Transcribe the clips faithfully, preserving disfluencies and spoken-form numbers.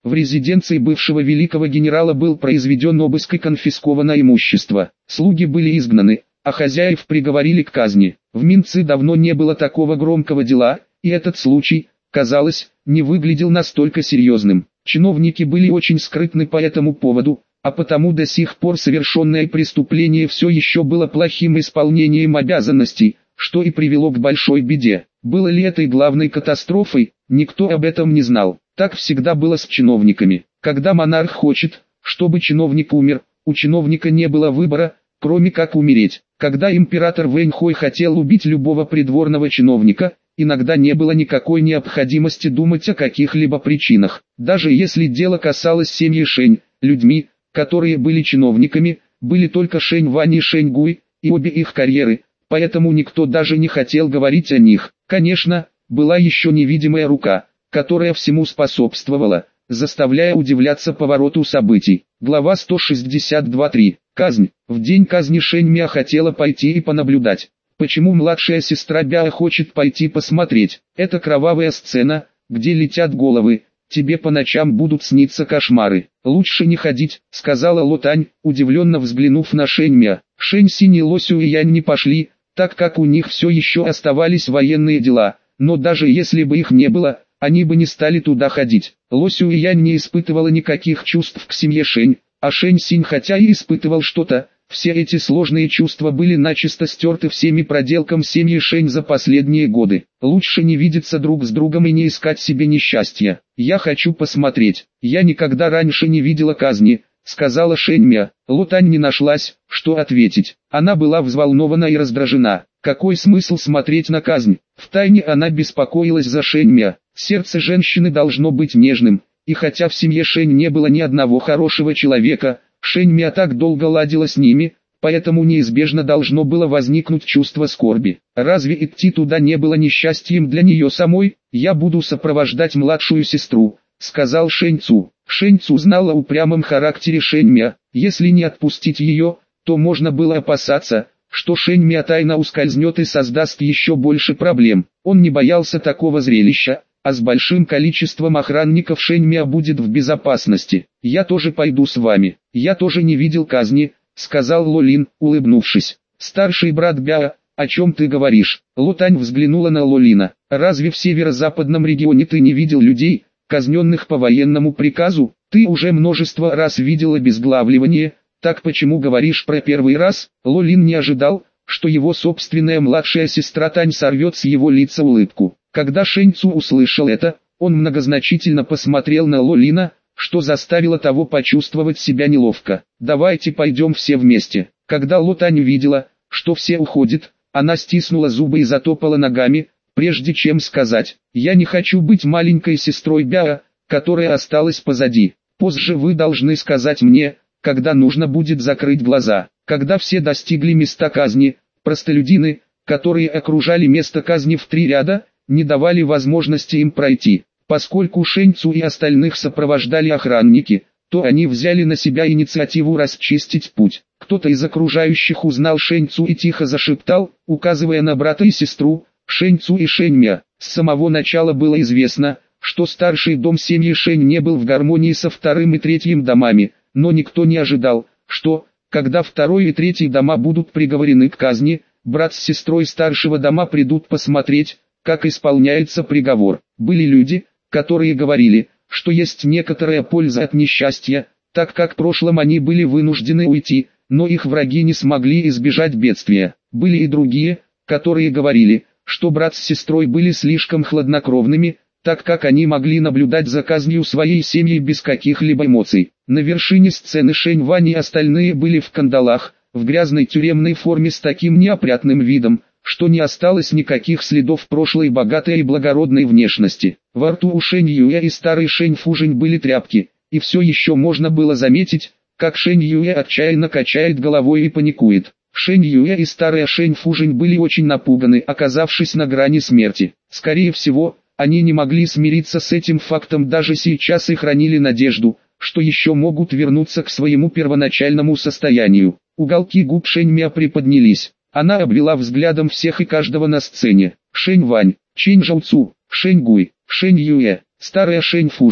В резиденции бывшего великого генерала был произведен обыск и конфисковано имущество. Слуги были изгнаны, а хозяев приговорили к казни. В Минцы давно не было такого громкого дела, и этот случай, казалось, не выглядел настолько серьезным. Чиновники были очень скрытны по этому поводу, а потому до сих пор совершенное преступление все еще было плохим исполнением обязанностей, что и привело к большой беде. Было ли этой главной катастрофой, никто об этом не знал. Так всегда было с чиновниками. Когда монарх хочет, чтобы чиновник умер, у чиновника не было выбора, кроме как умереть. Когда император Вэньхой хотел убить любого придворного чиновника, иногда не было никакой необходимости думать о каких-либо причинах. Даже если дело касалось семьи Шэнь, людьми, которые были чиновниками, были только Шэнь Вань и Шэнь Гуй, и обе их карьеры, поэтому никто даже не хотел говорить о них. Конечно, была еще невидимая рука, которая всему способствовала, заставляя удивляться повороту событий. Глава сто шестьдесят два точка три. Казнь. В день казни Шэнь Мя хотела пойти и понаблюдать. Почему младшая сестра Бяо хочет пойти посмотреть? Это кровавая сцена, где летят головы. Тебе по ночам будут сниться кошмары. Лучше не ходить, сказала Ло Тань, удивленно взглянув на Шэнь Мя. Шэнь Синь и Ло Сюэянь не пошли, так как у них все еще оставались военные дела. Но даже если бы их не было, они бы не стали туда ходить. Ло Сюэянь не испытывала никаких чувств к семье Шэнь, а Шэнь Синь хотя и испытывал что-то, все эти сложные чувства были начисто стерты всеми проделками семьи Шэнь за последние годы. Лучше не видеться друг с другом и не искать себе несчастья. Я хочу посмотреть. Я никогда раньше не видела казни, сказала Шэнь Мя. Ло Тань не нашлась, что ответить. Она была взволнована и раздражена. Какой смысл смотреть на казнь? Втайне она беспокоилась за Шэнь Мя. Сердце женщины должно быть нежным, и хотя в семье Шэнь не было ни одного хорошего человека, Шэнь Мя так долго ладила с ними, поэтому неизбежно должно было возникнуть чувство скорби. Разве идти туда не было несчастьем для нее самой? Я буду сопровождать младшую сестру, сказал Шэнь Цу. Шэнь Цу знала о упрямом характере Шэнь Мя. Если не отпустить ее, то можно было опасаться, что Шэнь Мя тайно ускользнет и создаст еще больше проблем. Он не боялся такого зрелища, а с большим количеством охранников Шэнь Мя будет в безопасности. Я тоже пойду с вами. Я тоже не видел казни, сказал Ло Лин, улыбнувшись. Старший брат Бяо, о чем ты говоришь? Ло Тань взглянула на Ло Лина. Разве в северо-западном регионе ты не видел людей, казненных по военному приказу? Ты уже множество раз видел обезглавливание, так почему говоришь про первый раз? Ло Лин не ожидал, что его собственная младшая сестра Тань сорвет с его лица улыбку. Когда Шэнь Цу услышал это, он многозначительно посмотрел на Ло Лина, что заставило того почувствовать себя неловко. «Давайте пойдем все вместе». Когда Ло Тань видела, что все уходят, она стиснула зубы и затопала ногами, прежде чем сказать: «Я не хочу быть маленькой сестрой Бяо, которая осталась позади. Позже вы должны сказать мне, когда нужно будет закрыть глаза». Когда все достигли места казни, простолюдины, которые окружали место казни в три ряда, не давали возможности им пройти. Поскольку Шэнь Цу и остальных сопровождали охранники, то они взяли на себя инициативу расчистить путь. Кто-то из окружающих узнал Шэнь Цу и тихо зашептал, указывая на брата и сестру, Шэнь Цу и Шэнь Мя. С самого начала было известно, что старший дом семьи Шэнь не был в гармонии со вторым и третьим домами, но никто не ожидал, что, когда второй и третий дома будут приговорены к казни, брат с сестрой старшего дома придут посмотреть, как исполняется приговор. Были люди, которые говорили, что есть некоторая польза от несчастья, так как в прошлом они были вынуждены уйти, но их враги не смогли избежать бедствия. Были и другие, которые говорили, что брат с сестрой были слишком хладнокровными, так как они могли наблюдать за казнью своей семьи без каких-либо эмоций. На вершине сцены Шэнь Вань и остальные были в кандалах, в грязной тюремной форме с таким неопрятным видом, что не осталось никаких следов прошлой богатой и благородной внешности. Во рту у Шэнь Юэ и старой Шэнь Фужень были тряпки, и все еще можно было заметить, как Шэнь Юэ отчаянно качает головой и паникует. Шэнь Юэ и старая Шэнь Фужень были очень напуганы, оказавшись на грани смерти. Скорее всего, они не могли смириться с этим фактом даже сейчас и хранили надежду, что еще могут вернуться к своему первоначальному состоянию. Уголки губ Шэнь Мя приподнялись. Она обвела взглядом всех и каждого на сцене. Шэнь Вань, Чэнь Жаоцу, Шэнь Гуй, Шэнь Юэ, старая Шэнь Фужень.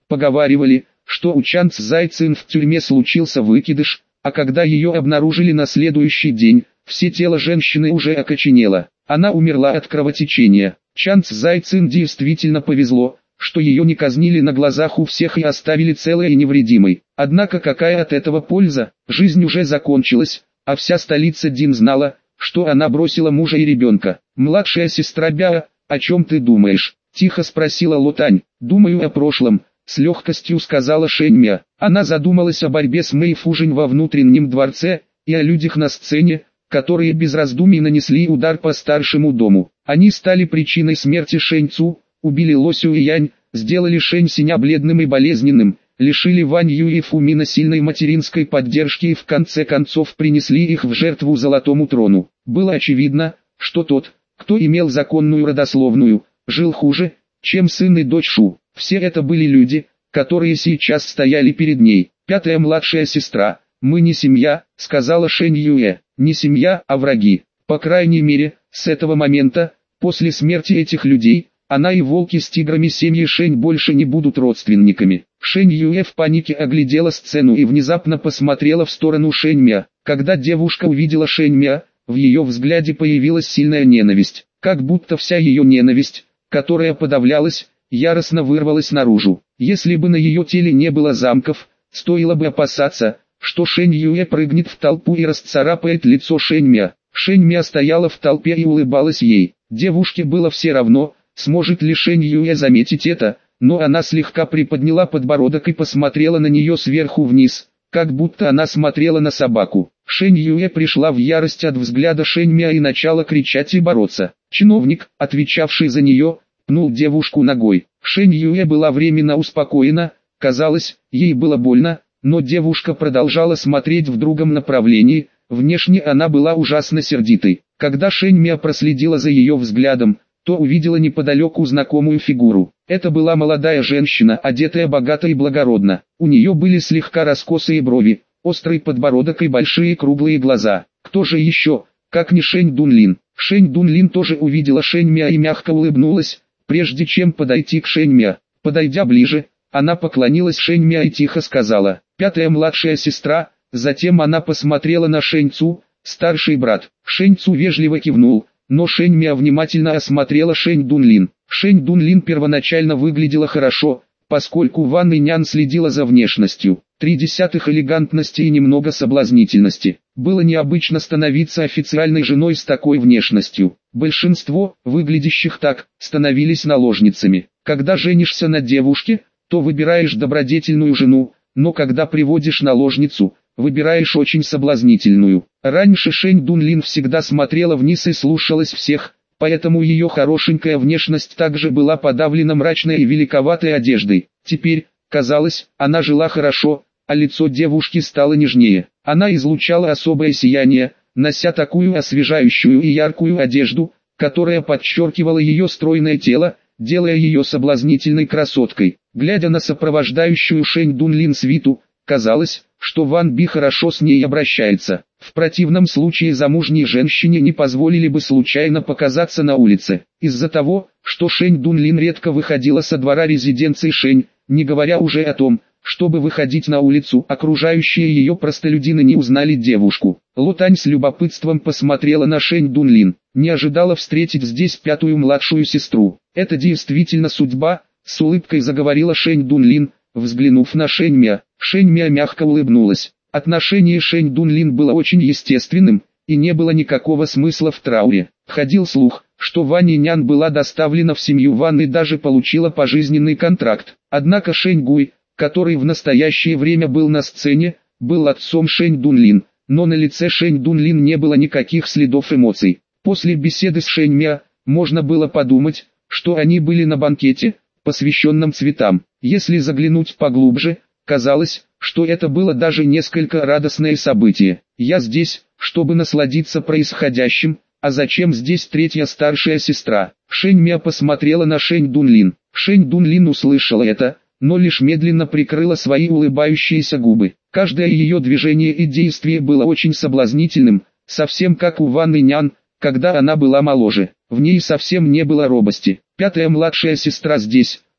Поговаривали, что у Чан Цзайцин в тюрьме случился выкидыш, а когда ее обнаружили на следующий день, все тело женщины уже окоченело. Она умерла от кровотечения. Чан Цзайцин действительно повезло, что ее не казнили на глазах у всех и оставили целой и невредимой. Однако какая от этого польза? Жизнь уже закончилась, а вся столица Дин знала, что она бросила мужа и ребенка. «Младшая сестра Бяо, о чем ты думаешь?» – тихо спросила Лотань. «Думаю о прошлом», – с легкостью сказала Шэньмя. Она задумалась о борьбе с Мэй Фужень во внутреннем дворце, и о людях на сцене, которые без раздумий нанесли удар по старшему дому. Они стали причиной смерти Шэнь Цу, убили Ло Сю и Янь, сделали Шэнь Синя бледным и болезненным, лишили Вань Ю и Фумина сильной материнской поддержки и в конце концов принесли их в жертву Золотому трону. Было очевидно, что тот, кто имел законную родословную, жил хуже, чем сын и дочь Шу. Все это были люди, которые сейчас стояли перед ней. Пятая младшая сестра. «Мы не семья», — сказала Шэнь Юэ. «Не семья, а враги. По крайней мере, с этого момента, после смерти этих людей, она и волки с тиграми семьи Шэнь больше не будут родственниками». Шэнь Юэ в панике оглядела сцену и внезапно посмотрела в сторону Шэнь Мя. Когда девушка увидела Шэнь Мя, в ее взгляде появилась сильная ненависть. Как будто вся ее ненависть, которая подавлялась, яростно вырвалась наружу. Если бы на ее теле не было замков, стоило бы опасаться, что Шэнь Юэ прыгнет в толпу и расцарапает лицо Шэнь Мя. Шэнь Мя стояла в толпе и улыбалась ей. Девушке было все равно, сможет ли Шэнь Юэ заметить это, но она слегка приподняла подбородок и посмотрела на нее сверху вниз, как будто она смотрела на собаку. Шэнь Юэ пришла в ярость от взгляда Шэнь Мя и начала кричать и бороться. Чиновник, отвечавший за нее, пнул девушку ногой. Шэнь Юэ была временно успокоена, казалось, ей было больно, но девушка продолжала смотреть в другом направлении. Внешне она была ужасно сердитой. Когда Шэнь Мя проследила за ее взглядом, то увидела неподалеку знакомую фигуру. Это была молодая женщина, одетая богато и благородно. У нее были слегка раскосые брови, острый подбородок и большие круглые глаза. Кто же еще, как не Шэнь Дунлин? Шэнь Дунлин тоже увидела Шэнь Мя и мягко улыбнулась, прежде чем подойти к Шэнь Мя. Подойдя ближе, она поклонилась Шэнь Мя и тихо сказала: «Пятая младшая сестра». Затем она посмотрела на Шэнь Цу, старший брат. Шэнь Цу вежливо кивнул, но Шэнь Мя внимательно осмотрела Шэнь Дунлин. Шэнь Дунлин первоначально выглядела хорошо, поскольку Ван Инян следила за внешностью. Три десятых элегантности и немного соблазнительности. Было необычно становиться официальной женой с такой внешностью. Большинство, выглядящих так, становились наложницами. Когда женишься на девушке, то выбираешь добродетельную жену, но когда приводишь наложницу, выбираешь очень соблазнительную. Раньше Шэнь Дунлин всегда смотрела вниз и слушалась всех, поэтому ее хорошенькая внешность также была подавлена мрачной и великоватой одеждой. Теперь, казалось, она жила хорошо, а лицо девушки стало нежнее. Она излучала особое сияние, нося такую освежающую и яркую одежду, которая подчеркивала ее стройное тело, делая ее соблазнительной красоткой. Глядя на сопровождающую Шэнь Дунлин свиту, казалось, что Ван Би хорошо с ней обращается. В противном случае замужней женщине не позволили бы случайно показаться на улице. Из-за того, что Шэнь Дунлин редко выходила со двора резиденции Шэнь, не говоря уже о том, чтобы выходить на улицу, окружающие ее простолюдины не узнали девушку. Лотань с любопытством посмотрела на Шэнь Дунлин. Не ожидала встретить здесь пятую младшую сестру. Это действительно судьба, с улыбкой заговорила Шэнь Дунлин, взглянув на Шэнь Мя. Шэнь Мя мягко улыбнулась. Отношение Шэнь Дунлин было очень естественным, и не было никакого смысла в трауре. Ходил слух, что Ван Инян была доставлена в семью Ван и даже получила пожизненный контракт. Однако Шэнь Гуй, который в настоящее время был на сцене, был отцом Шэнь Дунлин, но на лице Шэнь Дунлин не было никаких следов эмоций. После беседы с Шэнь Мя, можно было подумать, что они были на банкете, посвященном цветам. Если заглянуть поглубже, казалось, что это было даже несколько радостное событие. «Я здесь, чтобы насладиться происходящим, а зачем здесь третья старшая сестра?» Шэнь Мя посмотрела на Шэнь Дунлин. Шэнь Дунлин услышала это, но лишь медленно прикрыла свои улыбающиеся губы. Каждое ее движение и действие было очень соблазнительным, совсем как у Ван Инян, когда она была моложе. В ней совсем не было робости. «Пятая младшая сестра здесь,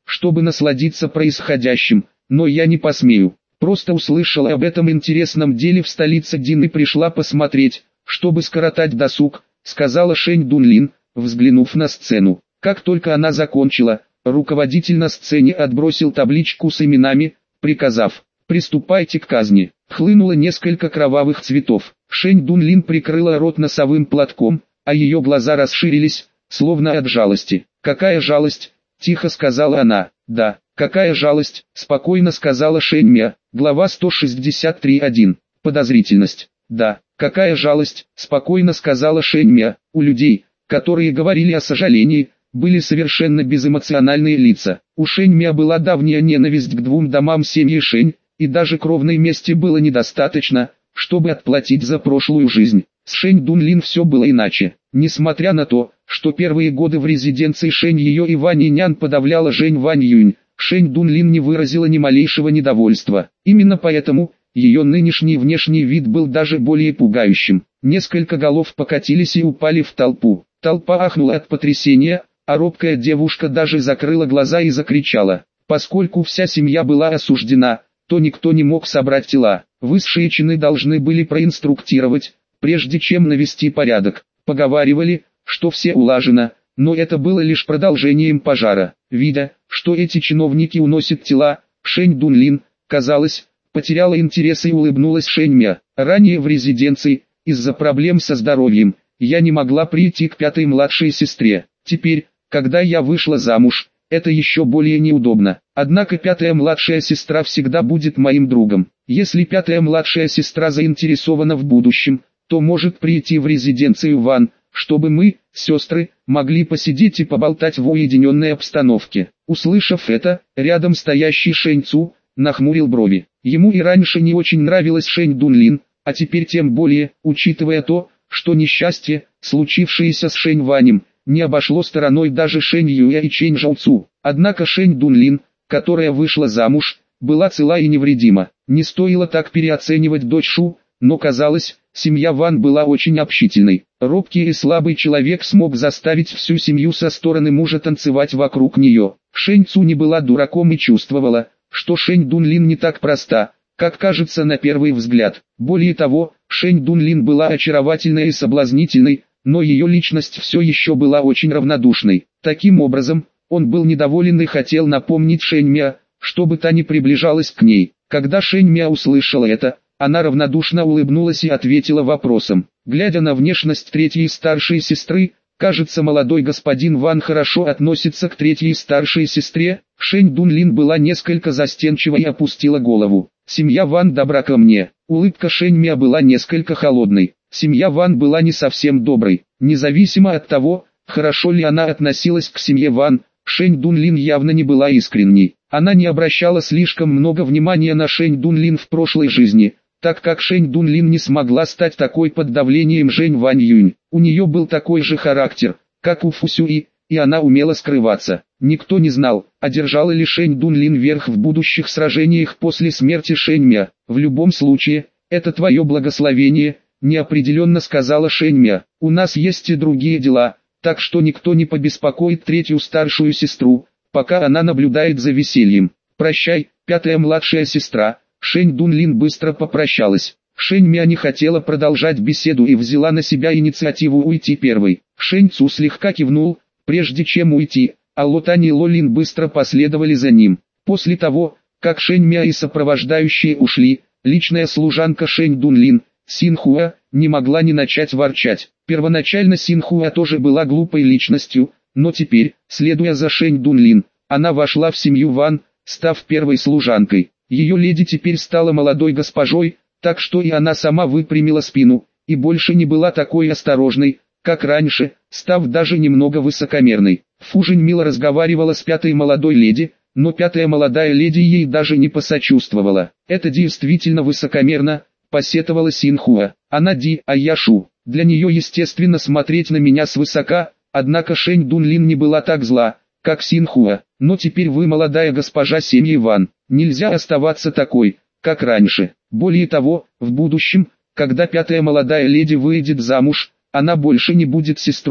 чтобы насладиться происходящим, но я не посмею. Просто услышала об этом интересном деле в столице Дин и пришла посмотреть, чтобы скоротать досуг, сказала Шэнь Дунлин, взглянув на сцену. Как только она закончила, руководитель на сцене отбросил табличку с именами, приказав: «Приступайте к казни». Хлынуло несколько кровавых цветов. Шэнь Дунлин прикрыла рот носовым платком, а ее глаза расширились, словно от жалости. «Какая жалость?» – тихо сказала она. «Да, какая жалость?» – спокойно сказала Шэнь Мя. Глава сто шестьдесят три один. Подозрительность. «Да, какая жалость?» – спокойно сказала Шэнь Мя. У людей, которые говорили о сожалении, были совершенно безэмоциональные лица. У Шэнь Мя была давняя ненависть к двум домам семьи Шэнь, и даже кровной мести было недостаточно, чтобы отплатить за прошлую жизнь. С Шэнь Дунлин все было иначе. Несмотря на то, что первые годы в резиденции Шэнь ее и Вань Инян подавляла Жень Вань Юнь, Шэнь Дунлин не выразила ни малейшего недовольства. Именно поэтому ее нынешний внешний вид был даже более пугающим. Несколько голов покатились и упали в толпу. Толпа ахнула от потрясения, а робкая девушка даже закрыла глаза и закричала. Поскольку вся семья была осуждена, то никто не мог собрать тела. Высшие чины должны были проинструктировать, прежде чем навести порядок. Поговаривали, что все улажено, но это было лишь продолжением пожара. Видя, что эти чиновники уносят тела, Шэнь Дунлин, казалось, потеряла интерес и улыбнулась Шэнь Мя. Ранее в резиденции, из-за проблем со здоровьем, я не могла прийти к пятой младшей сестре. Теперь, когда я вышла замуж, это еще более неудобно. Однако пятая младшая сестра всегда будет моим другом. Если пятая младшая сестра заинтересована в будущем, то может прийти в резиденцию Ван, чтобы мы, сестры, могли посидеть и поболтать в уединенной обстановке. Услышав это, рядом стоящий Шэнь Цу нахмурил брови. Ему и раньше не очень нравилась Шэнь Дунлин, а теперь тем более, учитывая то, что несчастье, случившееся с Шэнь Ванем, не обошло стороной даже Шэнь Юя и Чэнь Жаоцу. Однако Шэнь Дунлин, которая вышла замуж, была цела и невредима. Не стоило так переоценивать дочь Шу, но казалось, семья Ван была очень общительной. Робкий и слабый человек смог заставить всю семью со стороны мужа танцевать вокруг нее. Шэнь Цу не была дураком и чувствовала, что Шэнь Дунлин не так проста, как кажется на первый взгляд. Более того, Шэнь Дунлин была очаровательной и соблазнительной, но ее личность все еще была очень равнодушной. Таким образом, он был недоволен и хотел напомнить Шэнь Мя, чтобы та не приближалась к ней. Когда Шэнь Мя услышала это, она равнодушно улыбнулась и ответила вопросом. Глядя на внешность третьей старшей сестры, кажется, молодой господин Ван хорошо относится к третьей старшей сестре. Шэнь Дунлин была несколько застенчива и опустила голову. Семья Ван добра ко мне. Улыбка Шэнь Мя была несколько холодной. Семья Ван была не совсем доброй. Независимо от того, хорошо ли она относилась к семье Ван, Шэнь Дунлин явно не была искренней. Она не обращала слишком много внимания на Шэнь Дунлин в прошлой жизни, так как Шэнь Дунлин не смогла стать такой под давлением Жень Вань Юнь. У нее был такой же характер, как у Фу Сюи, и она умела скрываться. Никто не знал, одержала ли Шэнь Дунлин верх в будущих сражениях после смерти Шэнь Мя. В любом случае, это твое благословение, неопределенно сказала Шэнь Мя. У нас есть и другие дела, так что никто не побеспокоит третью старшую сестру, пока она наблюдает за весельем. Прощай, пятая младшая сестра. Шэнь Дунлин быстро попрощалась. Шэнь Мя не хотела продолжать беседу и взяла на себя инициативу уйти первой. Шэнь Цу слегка кивнул, прежде чем уйти, а Ло Тань и Ло Лин быстро последовали за ним. После того, как Шэнь Мя и сопровождающие ушли, личная служанка Шэнь Дунлин, Син Хуа, не могла не начать ворчать. Первоначально Син Хуа тоже была глупой личностью, но теперь, следуя за Шэнь Дунлин, она вошла в семью Ван, став первой служанкой. Ее леди теперь стала молодой госпожой, так что и она сама выпрямила спину, и больше не была такой осторожной, как раньше, став даже немного высокомерной. Фу Жень мило разговаривала с пятой молодой леди, но пятая молодая леди ей даже не посочувствовала. Это действительно высокомерно, посетовала Син Хуа. Она Ди, а я Шу. Для нее естественно смотреть на меня свысока, однако Шэнь Дунлин не была так зла, как Син Хуа. Но теперь вы молодая госпожа семьи Ван. Нельзя оставаться такой, как раньше. Более того, в будущем, когда пятая молодая леди выйдет замуж, она больше не будет сестрой,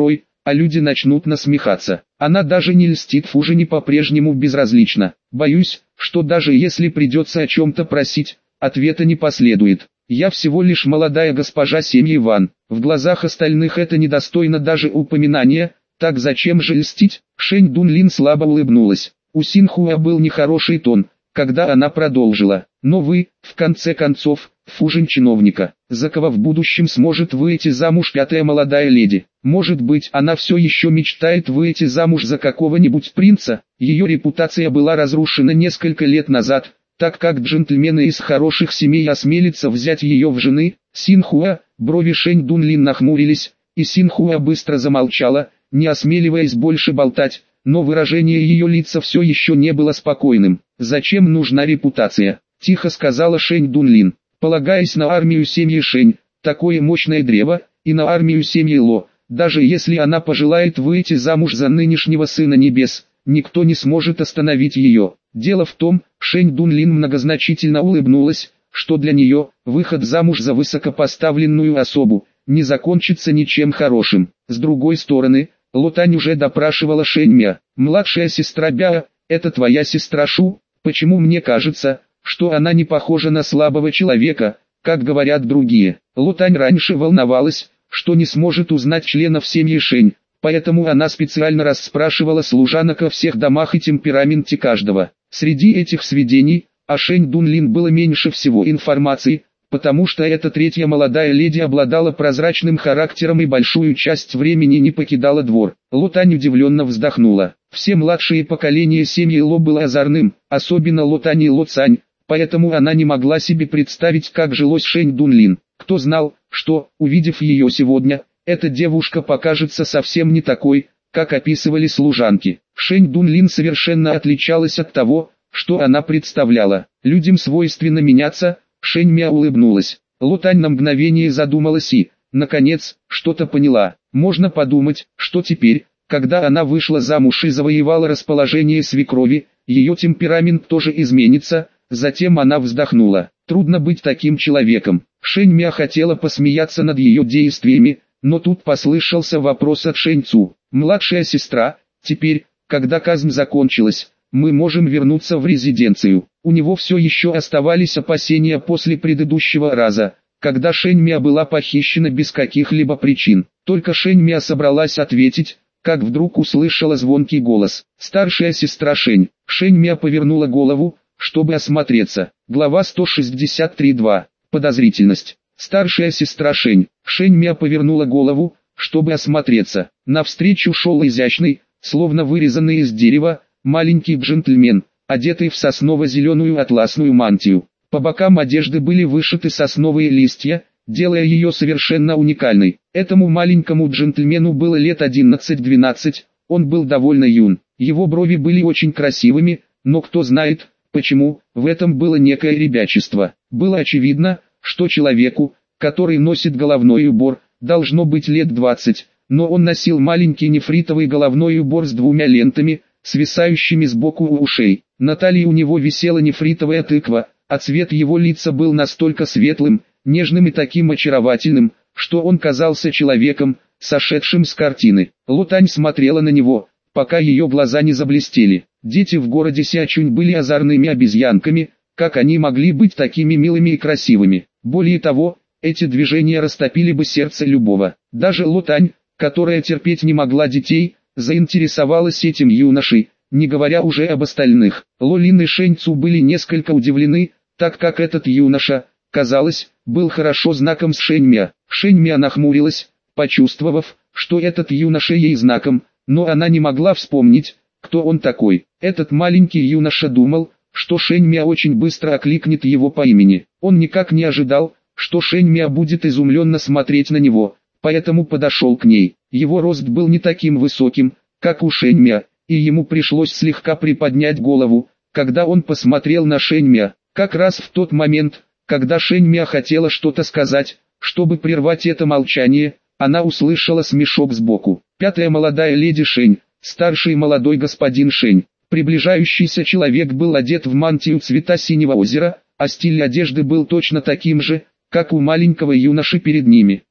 а люди начнут насмехаться. Она даже не льстит Фужине, по-прежнему безразлична. Боюсь, что даже если придется о чем-то просить, ответа не последует. Я всего лишь молодая госпожа семьи Ван. В глазах остальных это недостойно даже упоминания, так зачем же льстить? Шэнь Дунлин слабо улыбнулась. У Синхуа был нехороший тон, когда она продолжила. Но вы, в конце концов, Фужин чиновника, за кого в будущем сможет выйти замуж пятая молодая леди. Может быть, она все еще мечтает выйти замуж за какого-нибудь принца? Ее репутация была разрушена несколько лет назад, так как джентльмены из хороших семей осмелятся взять ее в жены. Синхуа, брови Шэнь Дунлин нахмурились, и Синхуа быстро замолчала, не осмеливаясь больше болтать, но выражение ее лица все еще не было спокойным. «Зачем нужна репутация?» – тихо сказала Шэнь Дунлин. «Полагаясь на армию семьи Шэнь, такое мощное древо, и на армию семьи Ло, даже если она пожелает выйти замуж за нынешнего сына небес, никто не сможет остановить ее». Дело в том, Шэнь Дунлин многозначительно улыбнулась, что для нее выход замуж за высокопоставленную особу не закончится ничем хорошим. С другой стороны, Ло Тань уже допрашивала Шэнь Мя. «Младшая сестра Бяо, это твоя сестра Шу? Почему мне кажется, что она не похожа на слабого человека, как говорят другие?» Ло Тань раньше волновалась, что не сможет узнать членов семьи Шэнь, поэтому она специально расспрашивала служанок о всех домах и темпераменте каждого. Среди этих сведений о Шэнь Дунлин было меньше всего информации, потому что эта третья молодая леди обладала прозрачным характером и большую часть времени не покидала двор. Ло Тань удивленно вздохнула. Все младшие поколения семьи Ло было озорным, особенно Ло Тань и Ло Цань, поэтому она не могла себе представить, как жилось Шэнь Дунлин. Кто знал, что, увидев ее сегодня, эта девушка покажется совсем не такой, как описывали служанки. Шэнь Дунлин совершенно отличалась от того, что она представляла. Людям свойственно меняться. Шэнь Мя улыбнулась. Ло Тань на мгновение задумалась и, наконец, что-то поняла. Можно подумать, что теперь, когда она вышла замуж и завоевала расположение свекрови, ее темперамент тоже изменится. Затем она вздохнула. Трудно быть таким человеком. Шэнь Мя хотела посмеяться над ее действиями, но тут послышался вопрос от Шэнь Цу. «Младшая сестра, теперь, когда казнь закончилась, мы можем вернуться в резиденцию». У него все еще оставались опасения после предыдущего раза, когда Шэнь Мя была похищена без каких-либо причин. Только Шэнь Мя собралась ответить, как вдруг услышала звонкий голос. «Старшая сестра Шэнь». Шэнь Мя повернула голову, чтобы осмотреться. Глава сто шестьдесят три два. Подозрительность. Старшая сестра Шэнь. Шэнь Мя повернула голову, чтобы осмотреться. Навстречу шел изящный, словно вырезанный из дерева, маленький джентльмен, одетый в сосново-зеленую атласную мантию. По бокам одежды были вышиты сосновые листья, делая ее совершенно уникальной. Этому маленькому джентльмену было лет одиннадцать-двенадцать, он был довольно юн. Его брови были очень красивыми, но кто знает, почему, в этом было некое ребячество. Было очевидно, что человеку, который носит головной убор, должно быть лет двадцать, но он носил маленький нефритовый головной убор с двумя лентами, свисающими сбоку у ушей. На талии у него висела нефритовая тыква, а цвет его лица был настолько светлым, нежным и таким очаровательным, что он казался человеком, сошедшим с картины. Ло Тань смотрела на него, пока ее глаза не заблестели. Дети в городе Сячунь были озорными обезьянками, как они могли быть такими милыми и красивыми. Более того, эти движения растопили бы сердце любого. Даже Ло Тань, которая терпеть не могла детей, заинтересовалась этим юношей, не говоря уже об остальных. Ло Лин и Шэнь Цу были несколько удивлены, так как этот юноша, казалось, был хорошо знаком с Шэнь Мя. Шэнь Мя нахмурилась, почувствовав, что этот юноша ей знаком, но она не могла вспомнить, кто он такой. Этот маленький юноша думал, что Шэнь Мя очень быстро окликнет его по имени. Он никак не ожидал, что Шэнь Мя будет изумленно смотреть на него, поэтому подошел к ней. Его рост был не таким высоким, как у Шэнь Мя, и ему пришлось слегка приподнять голову, когда он посмотрел на Шэнь Мя. Как раз в тот момент, когда Шэнь Мя хотела что-то сказать, чтобы прервать это молчание, она услышала смешок сбоку. Пятая молодая леди Шэнь, старший молодой господин Шэнь. Приближающийся человек был одет в мантию цвета синего озера, а стиль одежды был точно таким же, как у маленького юноши перед ними.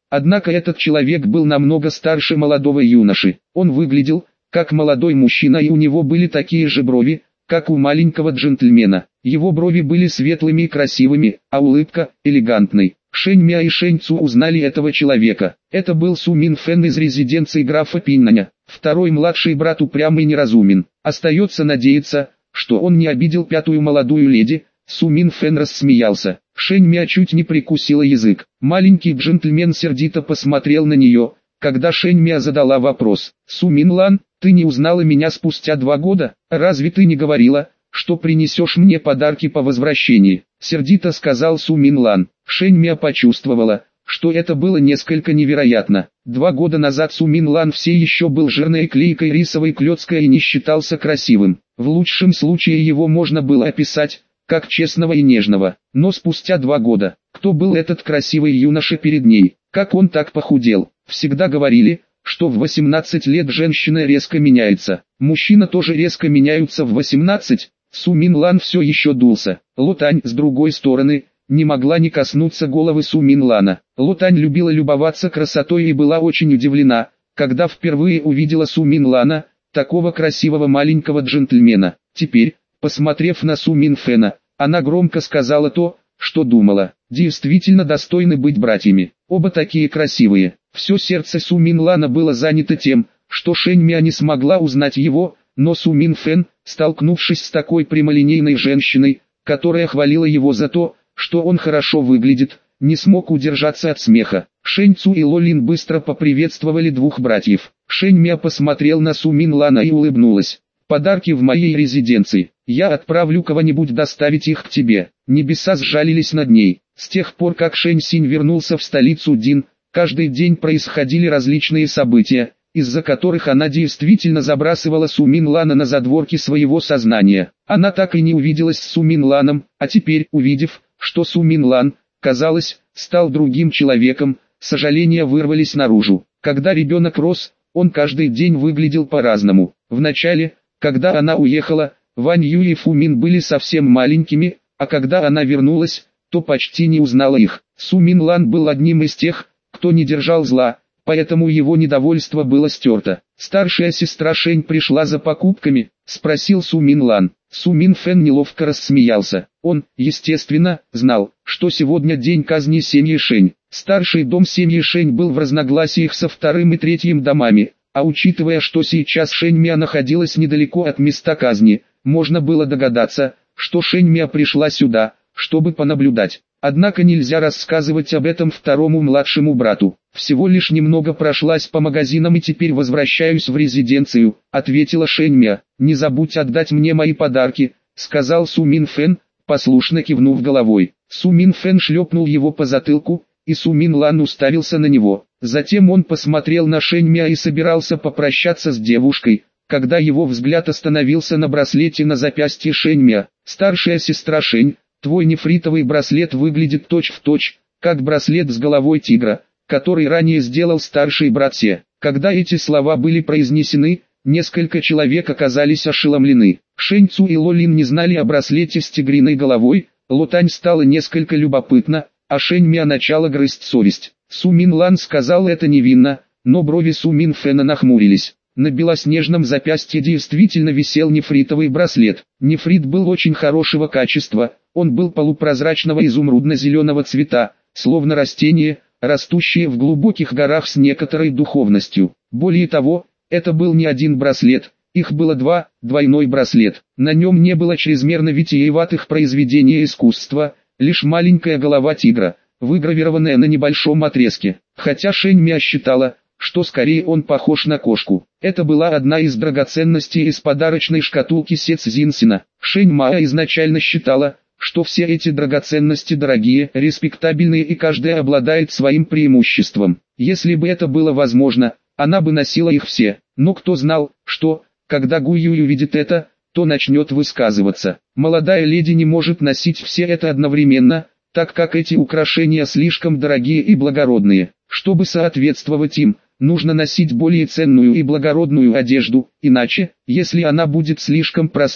Однако этот человек был намного старше молодого юноши. Он выглядел как молодой мужчина, и у него были такие же брови, как у маленького джентльмена. Его брови были светлыми и красивыми, а улыбка – элегантной. Шэнь Мя и Шэнь Цу узнали этого человека. Это был Су Мин Фэн из резиденции графа Пиннаня. Второй младший брат упрям и неразумен. Остается надеяться, что он не обидел пятую молодую леди. Су Мин Фэн рассмеялся. Шэнь Мя чуть не прикусила язык. Маленький джентльмен сердито посмотрел на нее, когда Шэнь Мя задала вопрос. «Су Мин Лан, ты не узнала меня спустя два года? Разве ты не говорила, что принесешь мне подарки по возвращении?» Сердито сказал Су Мин Лан. Шэнь Мя почувствовала, что это было несколько невероятно. Два года назад Су Мин Лан все еще был жирной клейкой рисовой клёцкой и не считался красивым. В лучшем случае его можно было описать как честного и нежного. Но спустя два года, кто был этот красивый юноша перед ней? Как он так похудел? Всегда говорили, что в восемнадцать лет женщина резко меняется. Мужчина тоже резко меняются в восемнадцать. Су Мин Лан все еще дулся. Ло Тань, с другой стороны, не могла не коснуться головы Су Мин Лана. Ло Тань любила любоваться красотой и была очень удивлена, когда впервые увидела Су Мин Лана, такого красивого маленького джентльмена. Теперь, посмотрев на Су Мин Фэна, она громко сказала то, что думала. Действительно достойны быть братьями. Оба такие красивые. Все сердце Су Мин Лана было занято тем, что Шэнь Мя не смогла узнать его, но Су Мин Фэн, столкнувшись с такой прямолинейной женщиной, которая хвалила его за то, что он хорошо выглядит, не смог удержаться от смеха. Шэнь Цу и Ло Лин быстро поприветствовали двух братьев. Шэнь Мя посмотрел на Су Мин Лана и улыбнулась. «Подарки в моей резиденции. Я отправлю кого-нибудь доставить их к тебе». Небеса сжалились над ней. С тех пор, как Шэнь Синь вернулся в столицу Дин, каждый день происходили различные события, из-за которых она действительно забрасывала Су Мин Лана на задворки своего сознания. Она так и не увиделась с Су Мин Ланом, а теперь, увидев, что Су Мин Лан, казалось, стал другим человеком, сожаления вырвались наружу. Когда ребенок рос, он каждый день выглядел по-разному. Вначале, когда она уехала, Вань Юй и Фу Мин были совсем маленькими, а когда она вернулась, то почти не узнала их. Су Мин Лан был одним из тех, кто не держал зла, поэтому его недовольство было стерто. «Старшая сестра Шэнь пришла за покупками?» – спросил Су Мин Лан. Су Мин Фэн неловко рассмеялся. Он, естественно, знал, что сегодня день казни семьи Шэнь. Старший дом семьи Шэнь был в разногласиях со вторым и третьим домами, а учитывая, что сейчас Шэнь Мя находилась недалеко от места казни, можно было догадаться, что Шэнь Мя пришла сюда, чтобы понаблюдать. Однако нельзя рассказывать об этом второму младшему брату. «Всего лишь немного прошлась по магазинам и теперь возвращаюсь в резиденцию», — ответила Шэнь Мя. «Не забудь отдать мне мои подарки», — сказал Су Мин Фэн, послушно кивнув головой. Су Мин Фэн шлепнул его по затылку, и Су Мин Лан уставился на него. Затем он посмотрел на Шэнь Мя и собирался попрощаться с девушкой, когда его взгляд остановился на браслете на запястье Шэнь Мя. «Старшая сестра Шэнь, твой нефритовый браслет выглядит точь-в-точь, как браслет с головой тигра, который ранее сделал старший брат Се». Когда эти слова были произнесены, несколько человек оказались ошеломлены. Шэнь Цу и Ло Лин не знали о браслете с тигриной головой, Ло Тань стало несколько любопытно, а Шэнь Мя начала грызть совесть. Су Мин Лан сказал это невинно, но брови Су Мин Фэна нахмурились. На белоснежном запястье действительно висел нефритовый браслет. Нефрит был очень хорошего качества, он был полупрозрачного изумрудно-зеленого цвета, словно растение, растущее в глубоких горах с некоторой духовностью. Более того, это был не один браслет, их было два, двойной браслет. На нем не было чрезмерно витиеватых произведений искусства, лишь маленькая голова тигра, выгравированная на небольшом отрезке. Хотя Шэнь Мя считала, что скорее он похож на кошку. Это была одна из драгоценностей из подарочной шкатулки Се Цзинсина. Шэнь Мя изначально считала, что все эти драгоценности дорогие, респектабельные и каждая обладает своим преимуществом. Если бы это было возможно, она бы носила их все. Но кто знал, что, когда Гу Юй увидит это, то начнет высказываться. Молодая леди не может носить все это одновременно, так как эти украшения слишком дорогие и благородные. Чтобы соответствовать им, нужно носить более ценную и благородную одежду, иначе, если она будет слишком простой,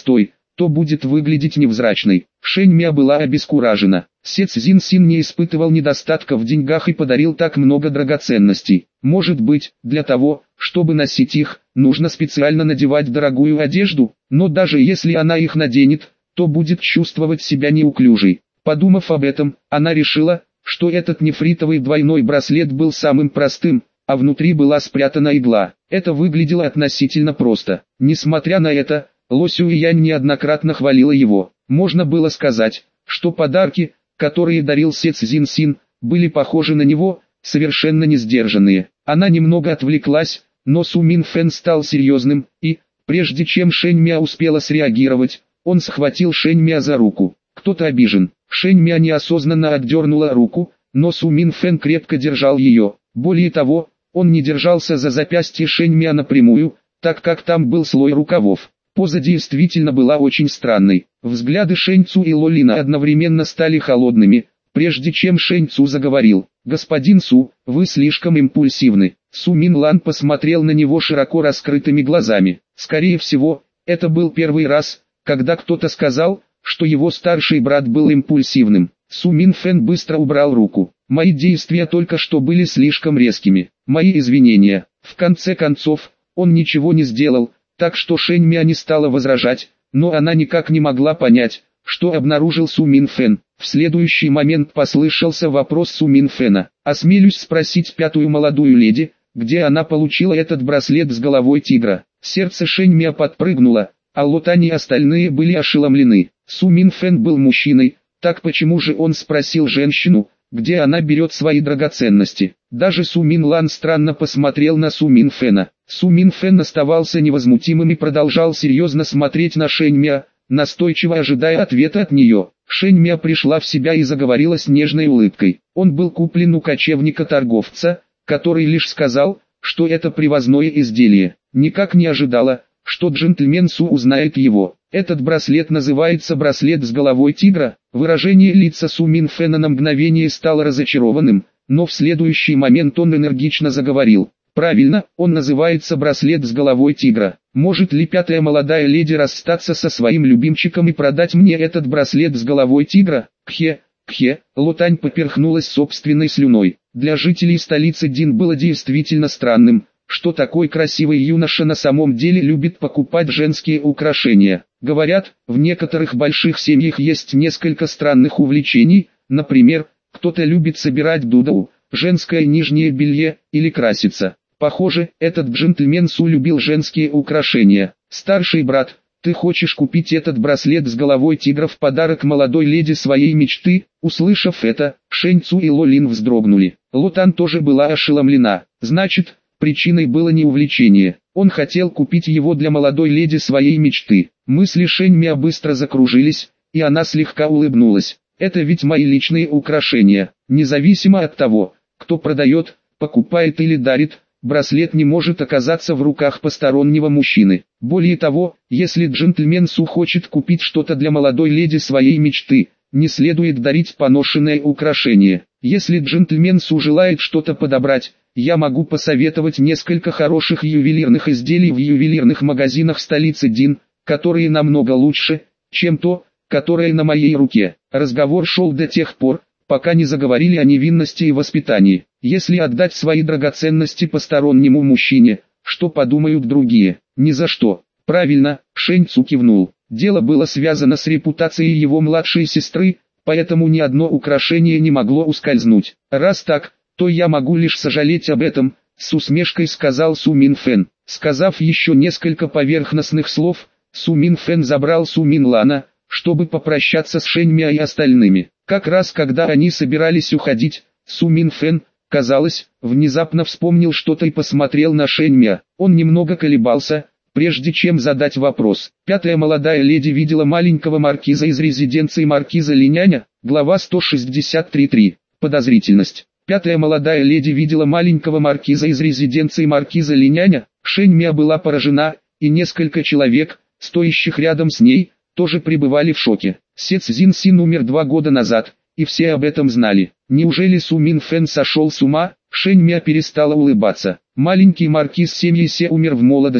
то будет выглядеть невзрачной. Шэнь Мя была обескуражена. Се Цзиньсин не испытывал недостатка в деньгах и подарил так много драгоценностей. Может быть, для того, чтобы носить их, нужно специально надевать дорогую одежду, но даже если она их наденет, то будет чувствовать себя неуклюжей. Подумав об этом, она решила, что этот нефритовый двойной браслет был самым простым, а внутри была спрятана игла. Это выглядело относительно просто. Несмотря на это, Ло Сюэянь неоднократно хвалила его. Можно было сказать, что подарки, которые дарил Се Цзиньсин, были похожи на него, совершенно не сдержанные. Она немного отвлеклась, но Су Минфэн стал серьезным, и, прежде чем Шэнь Мя успела среагировать, он схватил Шэнь Мя за руку. Кто-то обижен. Шэнь Мя неосознанно отдернула руку, но Су Минфэн крепко держал ее. Более того, он не держался за запястье Шэнь Мя напрямую, так как там был слой рукавов. Поза действительно была очень странной. Взгляды Шэнь Цу и Ло Лина одновременно стали холодными, прежде чем Шэнь Цу заговорил. «Господин Су, вы слишком импульсивны». Су Мин Лан посмотрел на него широко раскрытыми глазами. Скорее всего, это был первый раз, когда кто-то сказал, что его старший брат был импульсивным. Су Мин Фэн быстро убрал руку. «Мои действия только что были слишком резкими. Мои извинения». В конце концов, он ничего не сделал, так что Шэнь Мя не стала возражать, но она никак не могла понять, что обнаружил Су Мин Фэн. В следующий момент послышался вопрос Су Мин Фэна. «Осмелюсь спросить пятую молодую леди, где она получила этот браслет с головой тигра?» Сердце Шэнь Мя подпрыгнуло, а Ло Тань и остальные были ошеломлены. Су Мин Фэн был мужчиной, так почему же он спросил женщину, где она берет свои драгоценности? Даже Су Мин Лан странно посмотрел на Су Мин Фэна. Су Мин Фэн оставался невозмутимым и продолжал серьезно смотреть на Шэнь Мя, настойчиво ожидая ответа от нее. Шэнь Мя пришла в себя и заговорила с нежной улыбкой. Он был куплен у кочевника-торговца, который лишь сказал, что это привозное изделие. Никак не ожидала, что джентльмен Су узнает его. Этот браслет называется браслет с головой тигра. Выражение лица Су Мин Фэна на мгновение стало разочарованным, но в следующий момент он энергично заговорил. Правильно, он называется браслет с головой тигра. Может ли пятая молодая леди расстаться со своим любимчиком и продать мне этот браслет с головой тигра? Кхе, кхе, Ло Тань поперхнулась собственной слюной. Для жителей столицы Дин было действительно странным, что такой красивый юноша на самом деле любит покупать женские украшения. Говорят, в некоторых больших семьях есть несколько странных увлечений, например, кто-то любит собирать дудау, женское нижнее белье, или краситься. Похоже, этот джентльмен Су любил женские украшения. Старший брат, ты хочешь купить этот браслет с головой тигра в подарок молодой леди своей мечты? Услышав это, Шэнь Цу и Ло Лин вздрогнули. Ло Тань тоже была ошеломлена. Значит, причиной было не увлечение. Он хотел купить его для молодой леди своей мечты. Мысли Шэнь Мя быстро закружились, и она слегка улыбнулась. Это ведь мои личные украшения. Независимо от того, кто продает, покупает или дарит, браслет не может оказаться в руках постороннего мужчины. Более того, если джентльмен Су хочет купить что-то для молодой леди своей мечты, не следует дарить поношенное украшение. Если джентльмен Су желает что-то подобрать, я могу посоветовать несколько хороших ювелирных изделий в ювелирных магазинах столицы Дин, которые намного лучше, чем то, которое на моей руке. Разговор шел до тех пор, пока не заговорили о невинности и воспитании. Если отдать свои драгоценности постороннему мужчине, что подумают другие? Ни за что. Правильно, Шэнь Цу кивнул. Дело было связано с репутацией его младшей сестры, поэтому ни одно украшение не могло ускользнуть. Раз так, то я могу лишь сожалеть об этом, с усмешкой сказал Су Мин Фэн. Сказав еще несколько поверхностных слов, Су Мин Фэн забрал Су Мин Лана, чтобы попрощаться с Шэнь Мя и остальными. Как раз когда они собирались уходить, Су Мин Фэн, казалось, внезапно вспомнил что-то и посмотрел на Шэнь Мя. Он немного колебался, прежде чем задать вопрос. Пятая молодая леди видела маленького маркиза из резиденции маркиза Линяня, глава сто шестьдесят три точка три. Подозрительность. Пятая молодая леди видела маленького маркиза из резиденции маркиза Линяня. Шэнь Мя была поражена, и несколько человек, стоящих рядом с ней, тоже пребывали в шоке. Се Цзиньсин умер два года назад, и все об этом знали. Неужели Су Мин Фэн сошел с ума? Шэнь Мя перестала улыбаться. Маленький маркиз семьи Се умер в молодости,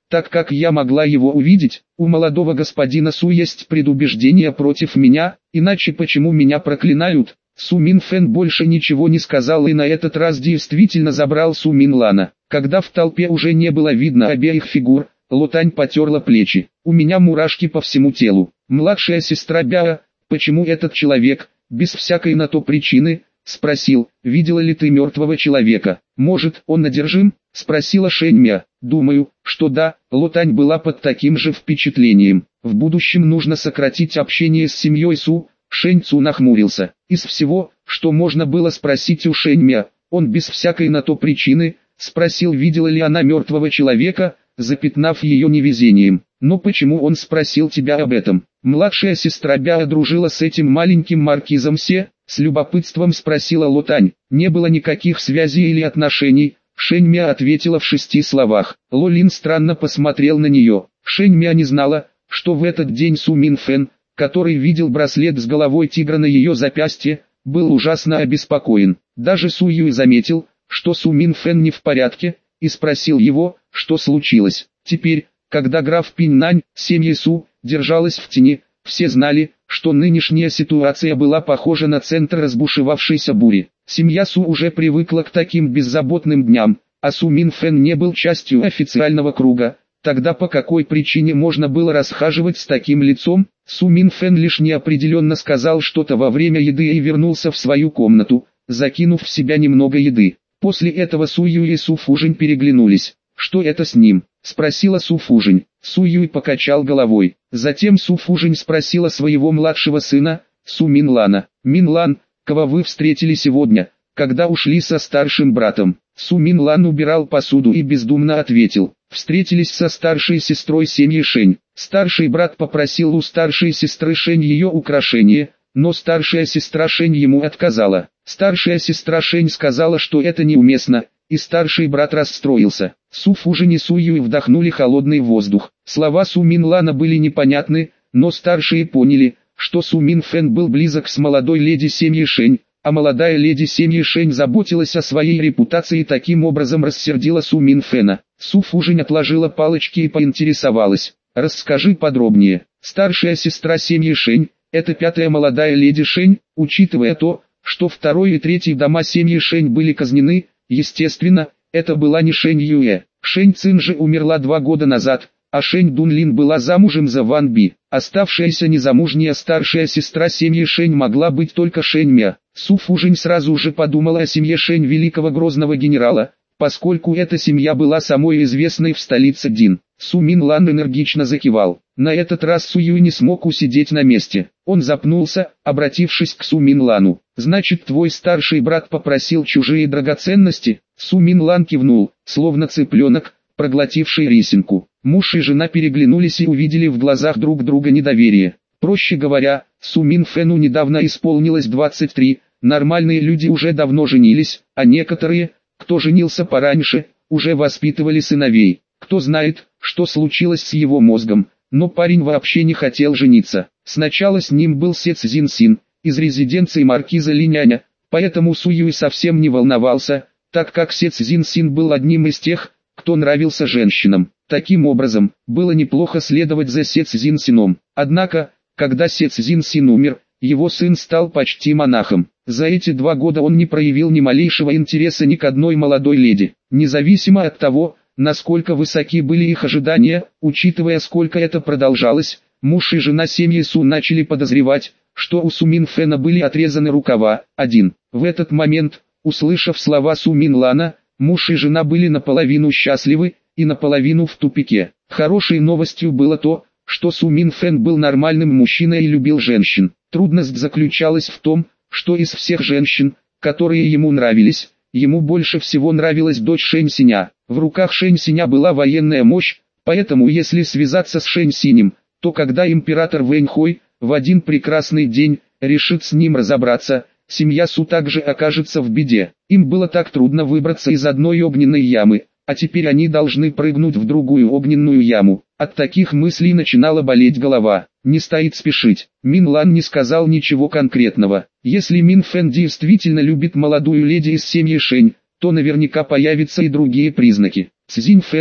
так как я могла его увидеть, у молодого господина Су есть предубеждение против меня, иначе почему меня проклинают? Су Мин Фэн больше ничего не сказал и на этот раз действительно забрал Су Мин Лана. Когда в толпе уже не было видно обеих фигур, Ло Тань потерла плечи. У меня мурашки по всему телу. Младшая сестра Бяо, почему этот человек, без всякой на то причины, спросил, видела ли ты мертвого человека? Может, он одержим? Спросила Шэньмя. Думаю, что да, Ло Тань была под таким же впечатлением. В будущем нужно сократить общение с семьей Су. Шэнь Цу нахмурился. Из всего, что можно было спросить у Шэньмя, он без всякой на то причины, спросил, видела ли она мертвого человека, запятнав ее невезением. Но почему он спросил тебя об этом? Младшая сестра Бяо дружила с этим маленьким маркизом Се, с любопытством спросила Ло Тань. Не было никаких связей или отношений, Шэньмя ответила в шести словах. Ло Лин странно посмотрел на нее. Шэньмя не знала, что в этот день Су Мин Фэн, который видел браслет с головой тигра на ее запястье, был ужасно обеспокоен. Даже Су Юй заметил, что Су Мин Фэн не в порядке, и спросил его, что случилось. Теперь, когда граф Пиньнань, семья Су, держалась в тени, все знали, что нынешняя ситуация была похожа на центр разбушевавшейся бури. Семья Су уже привыкла к таким беззаботным дням, а Су Мин Фэн не был частью официального круга. Тогда по какой причине можно было расхаживать с таким лицом? Су Мин Фэн лишь неопределенно сказал что-то во время еды и вернулся в свою комнату, закинув в себя немного еды. После этого Су Юй и Су Фужень переглянулись. «Что это с ним?» – спросила Су Фужень. Су Юй покачал головой. Затем Су Фужень спросила своего младшего сына, Су Мин Лана. «Мин Лан, кого вы встретили сегодня, когда ушли со старшим братом?» Су Мин Лан убирал посуду и бездумно ответил. «Встретились со старшей сестрой семьи Шэнь. Старший брат попросил у старшей сестры Шэнь ее украшение, но старшая сестра Шэнь ему отказала. Старшая сестра Шэнь сказала, что это неуместно, и старший брат расстроился». Су Фужень и Су Юй вдохнули холодный воздух. Слова Су Мин Лана были непонятны, но старшие поняли, что Су Мин Фэн был близок с молодой леди семьи Шэнь, а молодая леди семьи Шэнь заботилась о своей репутации и таким образом рассердила Су Мин Фэна. Су Фужень отложила палочки и поинтересовалась. «Расскажи подробнее. Старшая сестра семьи Шэнь, это пятая молодая леди Шэнь, учитывая то, что второй и третий дома семьи Шэнь были казнены, естественно, это была не Шэнь Юэ. Шэнь Цин же умерла два года назад, а Шэнь Дунлин была замужем за Ван Би. Оставшаяся незамужняя старшая сестра семьи Шэнь могла быть только Шэнь Мя». Су Фужень сразу же подумала о семье Шэнь великого грозного генерала, поскольку эта семья была самой известной в столице Дин. Су Мин Лан энергично закивал. На этот раз Су Юй не смог усидеть на месте. Он запнулся, обратившись к Су Мин Лану. «Значит, твой старший брат попросил чужие драгоценности?» Су Мин Лан кивнул, словно цыпленок, проглотивший рисинку. Муж и жена переглянулись и увидели в глазах друг друга недоверие. Проще говоря, Су Мин Фэну недавно исполнилось двадцать три, нормальные люди уже давно женились, а некоторые, кто женился пораньше, уже воспитывали сыновей. Кто знает, что случилось с его мозгом, но парень вообще не хотел жениться. Сначала с ним был Се Цзин Син, из резиденции маркиза Линяня, поэтому Су Юй совсем не волновался, так как Се Цзин Син был одним из тех, кто нравился женщинам. Таким образом, было неплохо следовать за Се Цзин Сином. Однако, когда Се Цзин Син умер, его сын стал почти монахом. За эти два года он не проявил ни малейшего интереса ни к одной молодой леди. Независимо от того, насколько высоки были их ожидания, учитывая сколько это продолжалось, муж и жена семьи Су начали подозревать, что у Су Мин Фэна были отрезаны рукава. Один. В этот момент, услышав слова Су Мин Лана, муж и жена были наполовину счастливы, и наполовину в тупике. Хорошей новостью было то, что Су Мин Фэн был нормальным мужчиной и любил женщин. Трудность заключалась в том, что из всех женщин, которые ему нравились, ему больше всего нравилась дочь Шэнь Синя. В руках Шэнь Синя была военная мощь, поэтому если связаться с Шэнь Синем, то когда император Вэнь Хой, в один прекрасный день, решит с ним разобраться, семья Су также окажется в беде. Им было так трудно выбраться из одной огненной ямы, а теперь они должны прыгнуть в другую огненную яму. От таких мыслей начинала болеть голова. Не стоит спешить. Мин Лан не сказал ничего конкретного. Если Мин Фэн действительно любит молодую леди из семьи Шэнь, то наверняка появятся и другие признаки. Цзинь Фэн,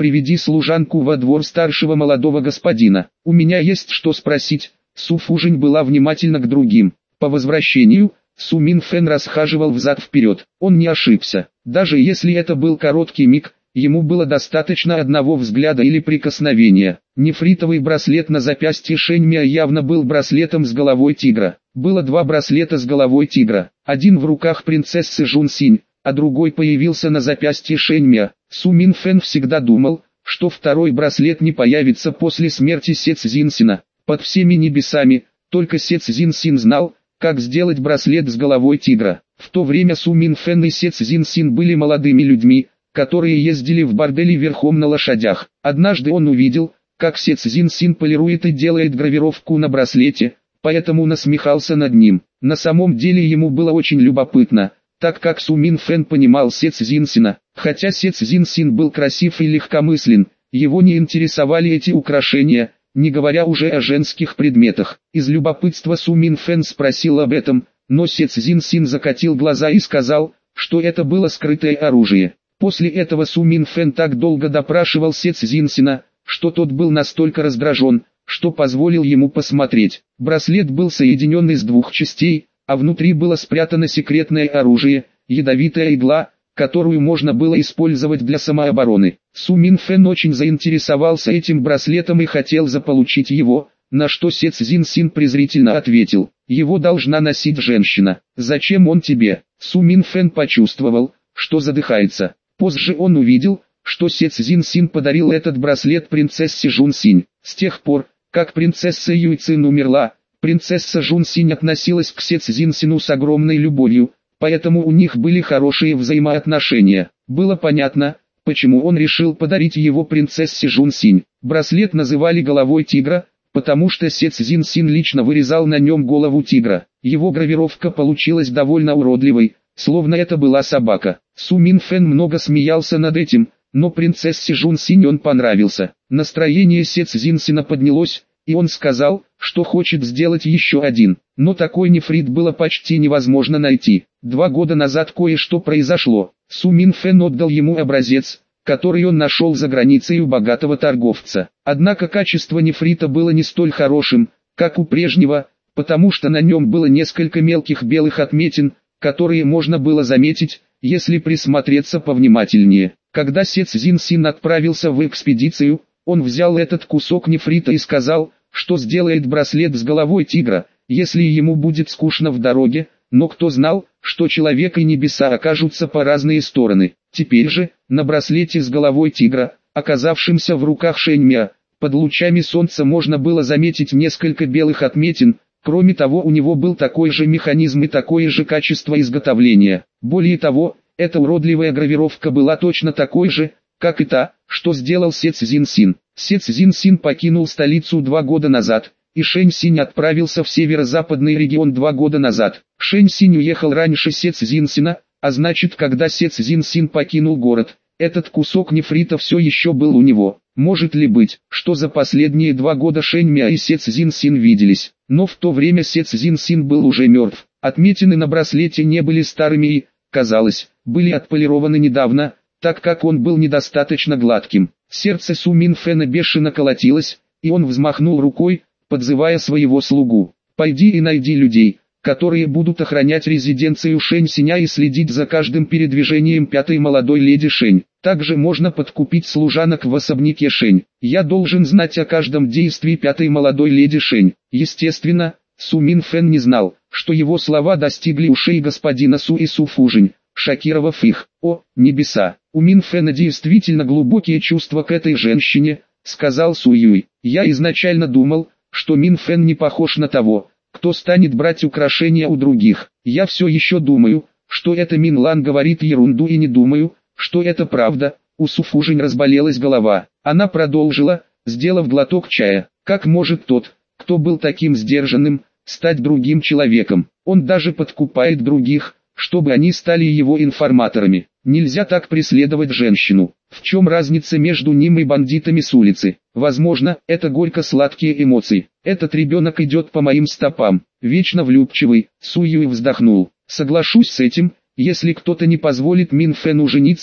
приведи служанку во двор старшего молодого господина. У меня есть что спросить». Су Фужень была внимательна к другим. По возвращению, Су Минфэн расхаживал взад-вперед. Он не ошибся. Даже если это был короткий миг, ему было достаточно одного взгляда или прикосновения. Нефритовый браслет на запястье Шэньмя явно был браслетом с головой тигра. Было два браслета с головой тигра. Один в руках принцессы Жун Синь, а другой появился на запястье Шэньмя. Су Минфэн всегда думал, что второй браслет не появится после смерти Се Цзиньсина. Под всеми небесами, только Се Цзиньсин знал, как сделать браслет с головой тигра. В то время Су Минфэн и Се Цзиньсин были молодыми людьми, которые ездили в борделе верхом на лошадях. Однажды он увидел, как Се Цзиньсин полирует и делает гравировку на браслете, поэтому насмехался над ним. На самом деле ему было очень любопытно, так как Су Минфэн понимал Се Цзиньсина. Хотя Се Цзиньсин был красив и легкомыслен, его не интересовали эти украшения, не говоря уже о женских предметах. Из любопытства Су Минфэн спросил об этом, но Се Цзиньсин закатил глаза и сказал, что это было скрытое оружие. После этого Су Минфэн так долго допрашивал Се Цзиньсина, что тот был настолько раздражен, что позволил ему посмотреть. Браслет был соединен из двух частей, а внутри было спрятано секретное оружие, ядовитая игла, которую можно было использовать для самообороны. Су Минфэн очень заинтересовался этим браслетом и хотел заполучить его, на что Се Цзиньсин презрительно ответил: «Его должна носить женщина. Зачем он тебе?» Су Минфэн почувствовал, что задыхается. Позже он увидел, что Се Цзиньсин подарил этот браслет принцессе Жун Синь. С тех пор, как принцесса Юй Цин умерла, принцесса Жун Синь относилась к Се Цзиньсину с огромной любовью, поэтому у них были хорошие взаимоотношения. Было понятно, почему он решил подарить его принцессе Жун Синь. Браслет называли головой тигра, потому что Се Цзиньсин лично вырезал на нем голову тигра. Его гравировка получилась довольно уродливой, словно это была собака. Су Минфэн много смеялся над этим, но принцессе Жун Синь он понравился. Настроение Се Цзиньсина поднялось, и он сказал, что хочет сделать еще один. Но такой нефрит было почти невозможно найти. Два года назад кое-что произошло. Су Минфэн отдал ему образец, который он нашел за границей у богатого торговца. Однако качество нефрита было не столь хорошим, как у прежнего, потому что на нем было несколько мелких белых отметин, которые можно было заметить, если присмотреться повнимательнее. Когда Се Цзиньсин отправился в экспедицию, он взял этот кусок нефрита и сказал, что сделает браслет с головой тигра, если ему будет скучно в дороге, но кто знал, что человек и небеса окажутся по разные стороны. Теперь же, на браслете с головой тигра, оказавшемся в руках Шэньмя, под лучами солнца можно было заметить несколько белых отметин. Кроме того, у него был такой же механизм и такое же качество изготовления. Более того, эта уродливая гравировка была точно такой же, как и та, что сделал Се Цзиньсин. Се Цзиньсин покинул столицу два года назад, и Шэнь Синь отправился в северо-западный регион два года назад. Шэнь Синь уехал раньше Се Цзиньсина, а значит, когда Се Цзиньсин покинул город, этот кусок нефрита все еще был у него. Может ли быть, что за последние два года Шэнь Мя и Се Цзиньсин виделись? Но в то время Се Цзиньсин был уже мертв. Отметины на браслете не были старыми и, казалось, были отполированы недавно, так как он был недостаточно гладким. Сердце Су Минфэна бешено колотилось, и он взмахнул рукой, подзывая своего слугу: «Пойди и найди людей, которые будут охранять резиденцию Шэнь Синя и следить за каждым передвижением пятой молодой леди Шэнь. Также можно подкупить служанок в особняке Шэнь. Я должен знать о каждом действии пятой молодой леди Шэнь». Естественно, Су Минфэн не знал, что его слова достигли ушей господина Су и Су Фужень, шокировав их. «О, небеса! У Минфэна действительно глубокие чувства к этой женщине», — сказал Су Юй. «Я изначально думал, что Минфэн не похож на того, кто станет брать украшения у других. Я все еще думаю, что это Мин Лан говорит ерунду, и не думаю, что это правда». У Су Фужень разболелась голова. Она продолжила, сделав глоток чая: «Как может тот, кто был таким сдержанным, стать другим человеком? Он даже подкупает других, чтобы они стали его информаторами. Нельзя так преследовать женщину. В чем разница между ним и бандитами с улицы? Возможно, это горько-сладкие эмоции. Этот ребенок идет по моим стопам, вечно влюбчивый». Су Юй вздохнул. «Соглашусь с этим, если кто-то не позволит Минфэну жениться,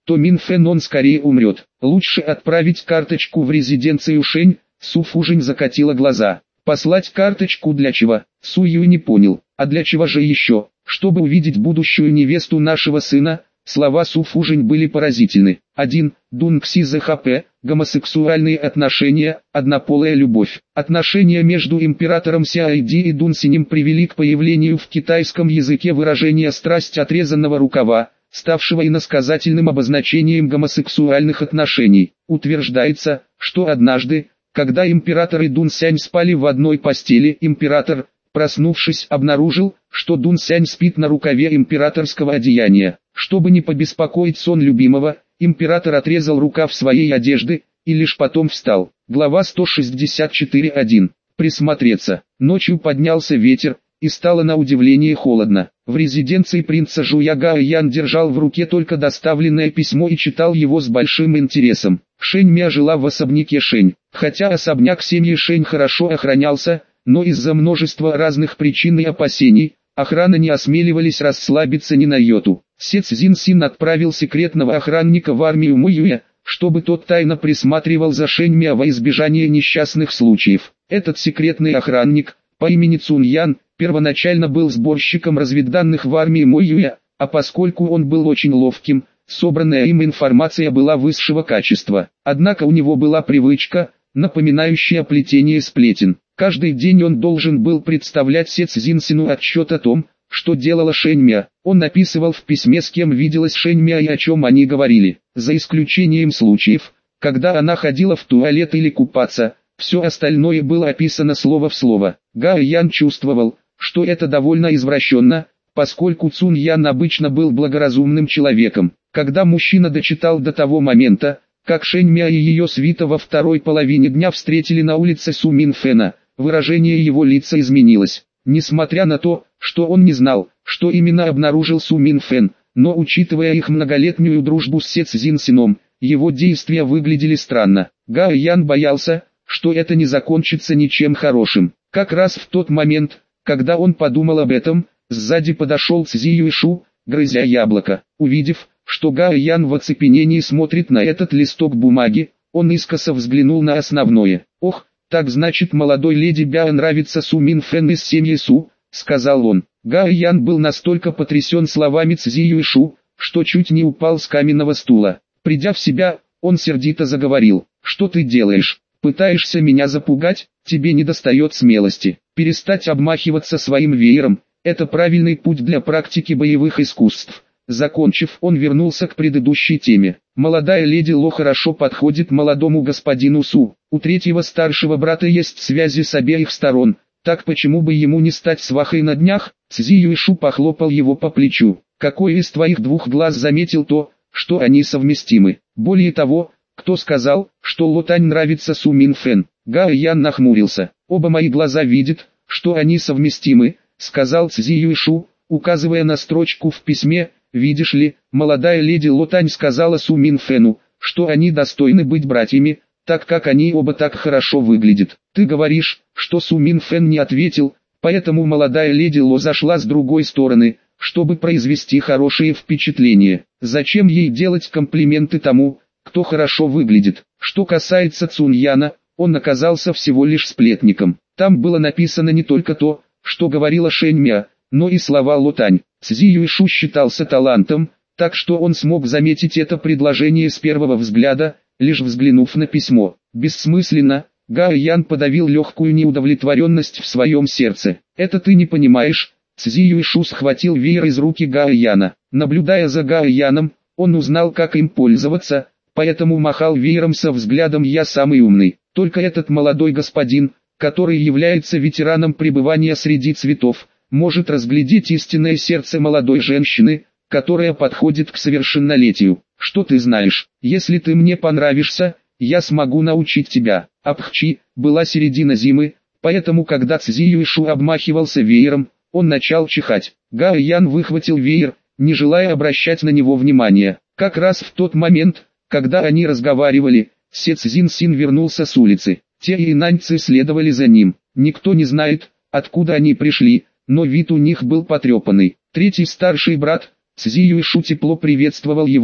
то Мин Фэн он скорее умрет. Лучше отправить карточку в резиденцию Шэнь. Су Фужинь закатила глаза. Послать карточку для чего? Су Юй не понял. А для чего же еще? Чтобы увидеть будущую невесту нашего сына. Слова Су Фужинь были поразительны. один. Дун Кси Зэ Ха Пэ. Гомосексуальные отношения, однополая любовь. Отношения между императором Сяоди и Дун Синем привели к появлению в китайском языке выражения «страсть отрезанного рукава», ставшего иносказательным обозначением гомосексуальных отношений. Утверждается, что однажды, когда император и Дун Сянь спали в одной постели, император, проснувшись, обнаружил, что Дун Сянь спит на рукаве императорского одеяния. Чтобы не побеспокоить сон любимого, император отрезал рукав своей одежды, и лишь потом встал. Глава сто шестьдесят четыре точка один. Присмотреться. Ночью поднялся ветер, и стало на удивление холодно. В резиденции принца Жуя Гао Ян держал в руке только доставленное письмо и читал его с большим интересом. Шэнь Мя жила в особняке Шэнь. Хотя особняк семьи Шэнь хорошо охранялся, но из-за множества разных причин и опасений, охрана не осмеливались расслабиться ни на йоту. Се Цзин Син отправил секретного охранника в армию Муюя, чтобы тот тайно присматривал за Шэнь Мя во избежание несчастных случаев. Этот секретный охранник, по имени Цун Ян, первоначально был сборщиком разведданных в армии Муюя, а поскольку он был очень ловким, собранная им информация была высшего качества. Однако у него была привычка, напоминающая плетение сплетен. Каждый день он должен был представлять Се Цзин Сину отчет о том, что делала Шэнь Мя. Он написывал в письме, с кем виделась Шэнь Мя и о чем они говорили. За исключением случаев, когда она ходила в туалет или купаться, все остальное было описано слово в слово. Гао Ян чувствовал, что это довольно извращенно, поскольку Цун Ян обычно был благоразумным человеком. Когда мужчина дочитал до того момента, как Шэнь Мя и ее свита во второй половине дня встретили на улице Су Мин Фэна, выражение его лица изменилось. Несмотря на то, что он не знал, что именно обнаружил Су Мин Фэн, но учитывая их многолетнюю дружбу с Се Цзин Сином, его действия выглядели странно. Гао Ян боялся, что это не закончится ничем хорошим. Как раз в тот момент, когда он подумал об этом, сзади подошел Цзи Юйшу, грызя яблоко. Увидев, что Гао Ян в оцепенении смотрит на этот листок бумаги, он искоса взглянул на основное. «Ох, так значит молодой леди Бяо нравится Су Мин Фэн из семьи Су», — сказал он. Гао Ян был настолько потрясен словами Цзи Юйшу, что чуть не упал с каменного стула. Придя в себя, он сердито заговорил. «Что ты делаешь? Пытаешься меня запугать? Тебе недостает смелости. Перестать обмахиваться своим веером — это правильный путь для практики боевых искусств». Закончив, он вернулся к предыдущей теме. Молодая леди Ло хорошо подходит молодому господину Су. У третьего старшего брата есть связи с обеих сторон, так почему бы ему не стать свахой на днях? Цзи Юйшу похлопал его по плечу. Какой из твоих двух глаз заметил то, что они совместимы? Более того, кто сказал, что Ло Тань нравится Су Мин Фэн? Гао Ян нахмурился. Оба мои глаза видят, что они совместимы, сказал Цзи Юйшу, указывая на строчку в письме. Видишь ли, молодая леди Ло Тань сказала Су Мин Фэну, что они достойны быть братьями, так как они оба так хорошо выглядят. Ты говоришь, что Су Мин Фэн не ответил, поэтому молодая леди Ло зашла с другой стороны, чтобы произвести хорошее впечатление. Зачем ей делать комплименты тому, кто хорошо выглядит? Что касается Цун Яна, он оказался всего лишь сплетником. Там было написано не только то, что говорила Шэнь Мя, но и слова Ло Тань. Цзи Юйшу считался талантом, так что он смог заметить это предложение с первого взгляда, лишь взглянув на письмо. Бессмысленно, Гао Ян подавил легкую неудовлетворенность в своем сердце. Это ты не понимаешь. Цзи Юйшу схватил веер из руки Гао Яна. Наблюдая за Гао Яном, он узнал, как им пользоваться, поэтому махал веером со взглядом «я самый умный». Только этот молодой господин, который является ветераном пребывания среди цветов, может разглядеть истинное сердце молодой женщины, которая подходит к совершеннолетию. Что ты знаешь? Если ты мне понравишься, я смогу научить тебя. Апхчи, была середина зимы, поэтому когда Цзи Юйшу обмахивался веером, он начал чихать. Гао Ян выхватил веер, не желая обращать на него внимания. Как раз в тот момент, когда они разговаривали, Се Цзин Син вернулся с улицы. Те и наньцы следовали за ним. Никто не знает, откуда они пришли, но вид у них был потрепанный. Третий старший брат, Цзи Юйшу тепло приветствовал его,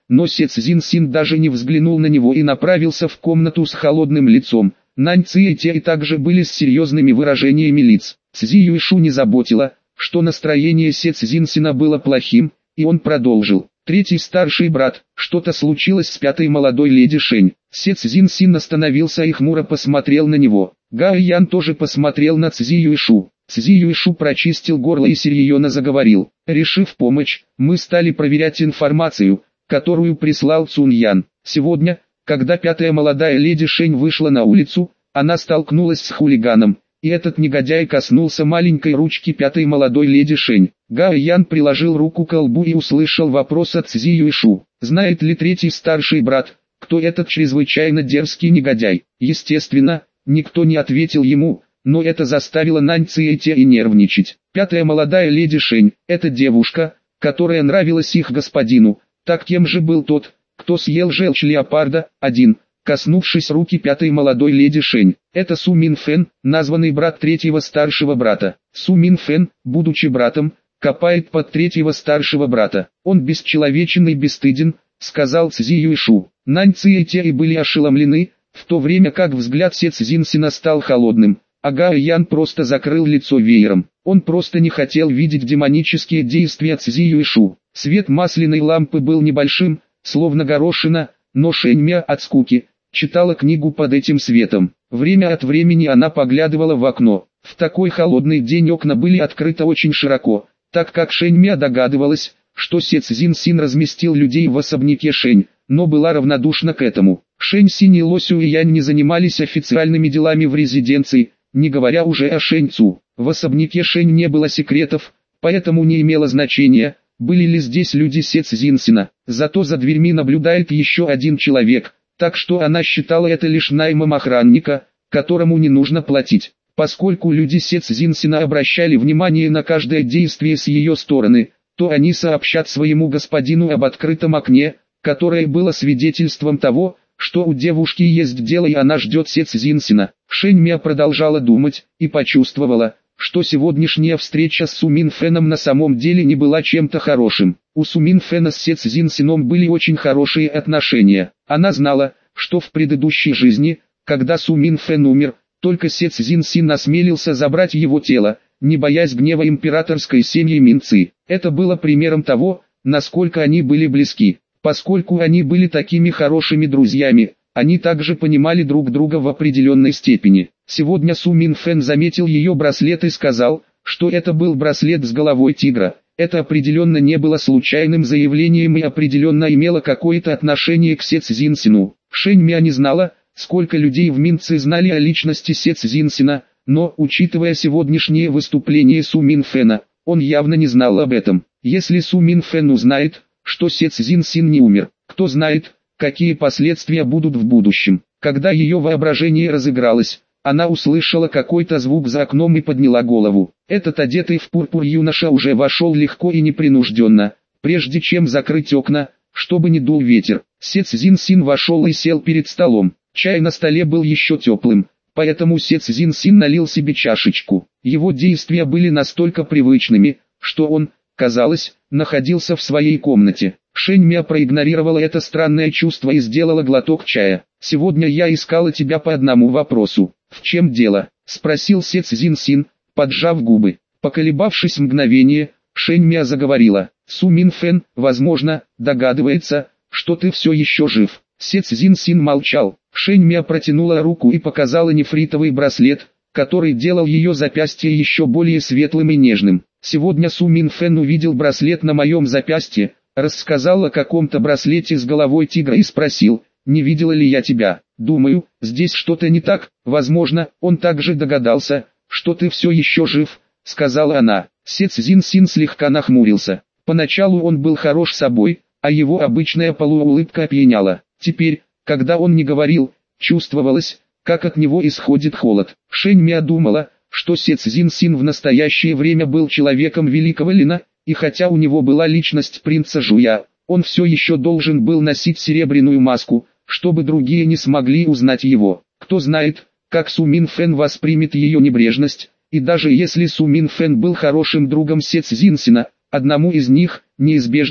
но Се Цзиньсин даже не взглянул на него и направился в комнату с холодным лицом. Нань Ци и Те также были с серьезными выражениями лиц. Цзи Юйшу не заботило, что настроение Се Цзиньсина было плохим, и он продолжил. Третий старший брат, что-то случилось с пятой молодой леди Шень. Се Цзиньсин остановился и хмуро посмотрел на него. Гао Ян тоже посмотрел на Цзи Юйшу. Цзи Юйшу прочистил горло и серьезно заговорил. Решив помочь, мы стали проверять информацию, которую прислал Цун Ян. Сегодня, когда пятая молодая леди Шень вышла на улицу, она столкнулась с хулиганом, и этот негодяй коснулся маленькой ручки пятой молодой леди Шень. Гао Ян приложил руку к лбу и услышал вопрос от Цзи Юйшу. Знает ли третий старший брат, кто этот чрезвычайно дерзкий негодяй? Естественно, никто не ответил ему, но это заставило Нань Ци и Те и нервничать. Пятая молодая леди Шень, это девушка, которая нравилась их господину. Так кем же был тот, кто съел желчь леопарда? Один. Коснувшись руки пятой молодой леди Шень, это Су Мин Фэн, названный брат третьего старшего брата. Су Мин Фэн, будучи братом, копает под третьего старшего брата. Он бесчеловечен и бесстыден, сказал Цзи Юйшу. Нань Ци и Те были ошеломлены, в то время как взгляд Се Цзиньсина стал холодным, а Гао Ян просто закрыл лицо веером. Он просто не хотел видеть демонические действия Цзи Юйшу. Свет масляной лампы был небольшим, словно горошина, но Шэньмя от скуки читала книгу под этим светом. Время от времени она поглядывала в окно. В такой холодный день окна были открыты очень широко, так как Шэньмя догадывалась, что Се Цзиньсин разместил людей в особняке Шэнь, но была равнодушна к этому. Шэнь Синь и Ло Сюэянь не занимались официальными делами в резиденции, не говоря уже о Шэнь Цу. В особняке Шэнь не было секретов, поэтому не имело значения, были ли здесь люди Се Цзиньсина. Зато за дверьми наблюдает еще один человек, так что она считала это лишь наймом охранника, которому не нужно платить. Поскольку люди Се Цзиньсина обращали внимание на каждое действие с ее стороны, то они сообщат своему господину об открытом окне, которое было свидетельством того, что у девушки есть дело и она ждет Се Цзиньсина. Шэньмя продолжала думать, и почувствовала, что сегодняшняя встреча с Су Мин Фэном на самом деле не была чем-то хорошим. У Су Мин Фэна с Се Цзиньсином были очень хорошие отношения. Она знала, что в предыдущей жизни, когда Су Мин Фэн умер, только Се Цзиньсин осмелился забрать его тело, не боясь гнева императорской семьи Минцы. Это было примером того, насколько они были близки. Поскольку они были такими хорошими друзьями, они также понимали друг друга в определенной степени. Сегодня Су Мин Фэн заметил ее браслет и сказал, что это был браслет с головой тигра. Это определенно не было случайным заявлением и определенно имело какое-то отношение к Се Цзиньсину. Шэньмя не знала, сколько людей в Минце знали о личности Се Цзиньсина, но, учитывая сегодняшнее выступление Су Мин Фэна, он явно не знал об этом. Если Су Мин Фэн узнает, что Се Цзиньсин не умер, кто знает, какие последствия будут в будущем. Когда ее воображение разыгралось, она услышала какой-то звук за окном и подняла голову. Этот одетый в пурпур юноша уже вошел легко и непринужденно, прежде чем закрыть окна, чтобы не дул ветер. Се Цзиньсин вошел и сел перед столом. Чай на столе был еще теплым, поэтому Се Цзиньсин налил себе чашечку. Его действия были настолько привычными, что он, казалось, находился в своей комнате. Шэньмя проигнорировала это странное чувство и сделала глоток чая. «Сегодня я искала тебя по одному вопросу». «В чем дело?» – спросил Се Цзиньсин, поджав губы. Поколебавшись мгновение, Шэньмя заговорила. «Су Мин Фэн, возможно, догадывается, что ты все еще жив». Се Цзиньсин молчал. Шэньмя протянула руку и показала нефритовый браслет, который делал ее запястье еще более светлым и нежным. «Сегодня Су Мин Фэн увидел браслет на моем запястье, рассказал о каком-то браслете с головой тигра и спросил, не видела ли я тебя. Думаю, здесь что-то не так, возможно, он также догадался, что ты все еще жив», — сказала она. Се Цзиньсин слегка нахмурился. Поначалу он был хорош собой, а его обычная полуулыбка опьяняла. Теперь, когда он не говорил, чувствовалось, как от него исходит холод. Шэньмя думала, что Се Цзиньсин в настоящее время был человеком великого Лина, и хотя у него была личность принца Жуя, он все еще должен был носить серебряную маску, чтобы другие не смогли узнать его. Кто знает, как Су Мин Фэн воспримет ее небрежность, и даже если Су Мин Фэн был хорошим другом Се Цзиньсина, одному из них, неизбежно,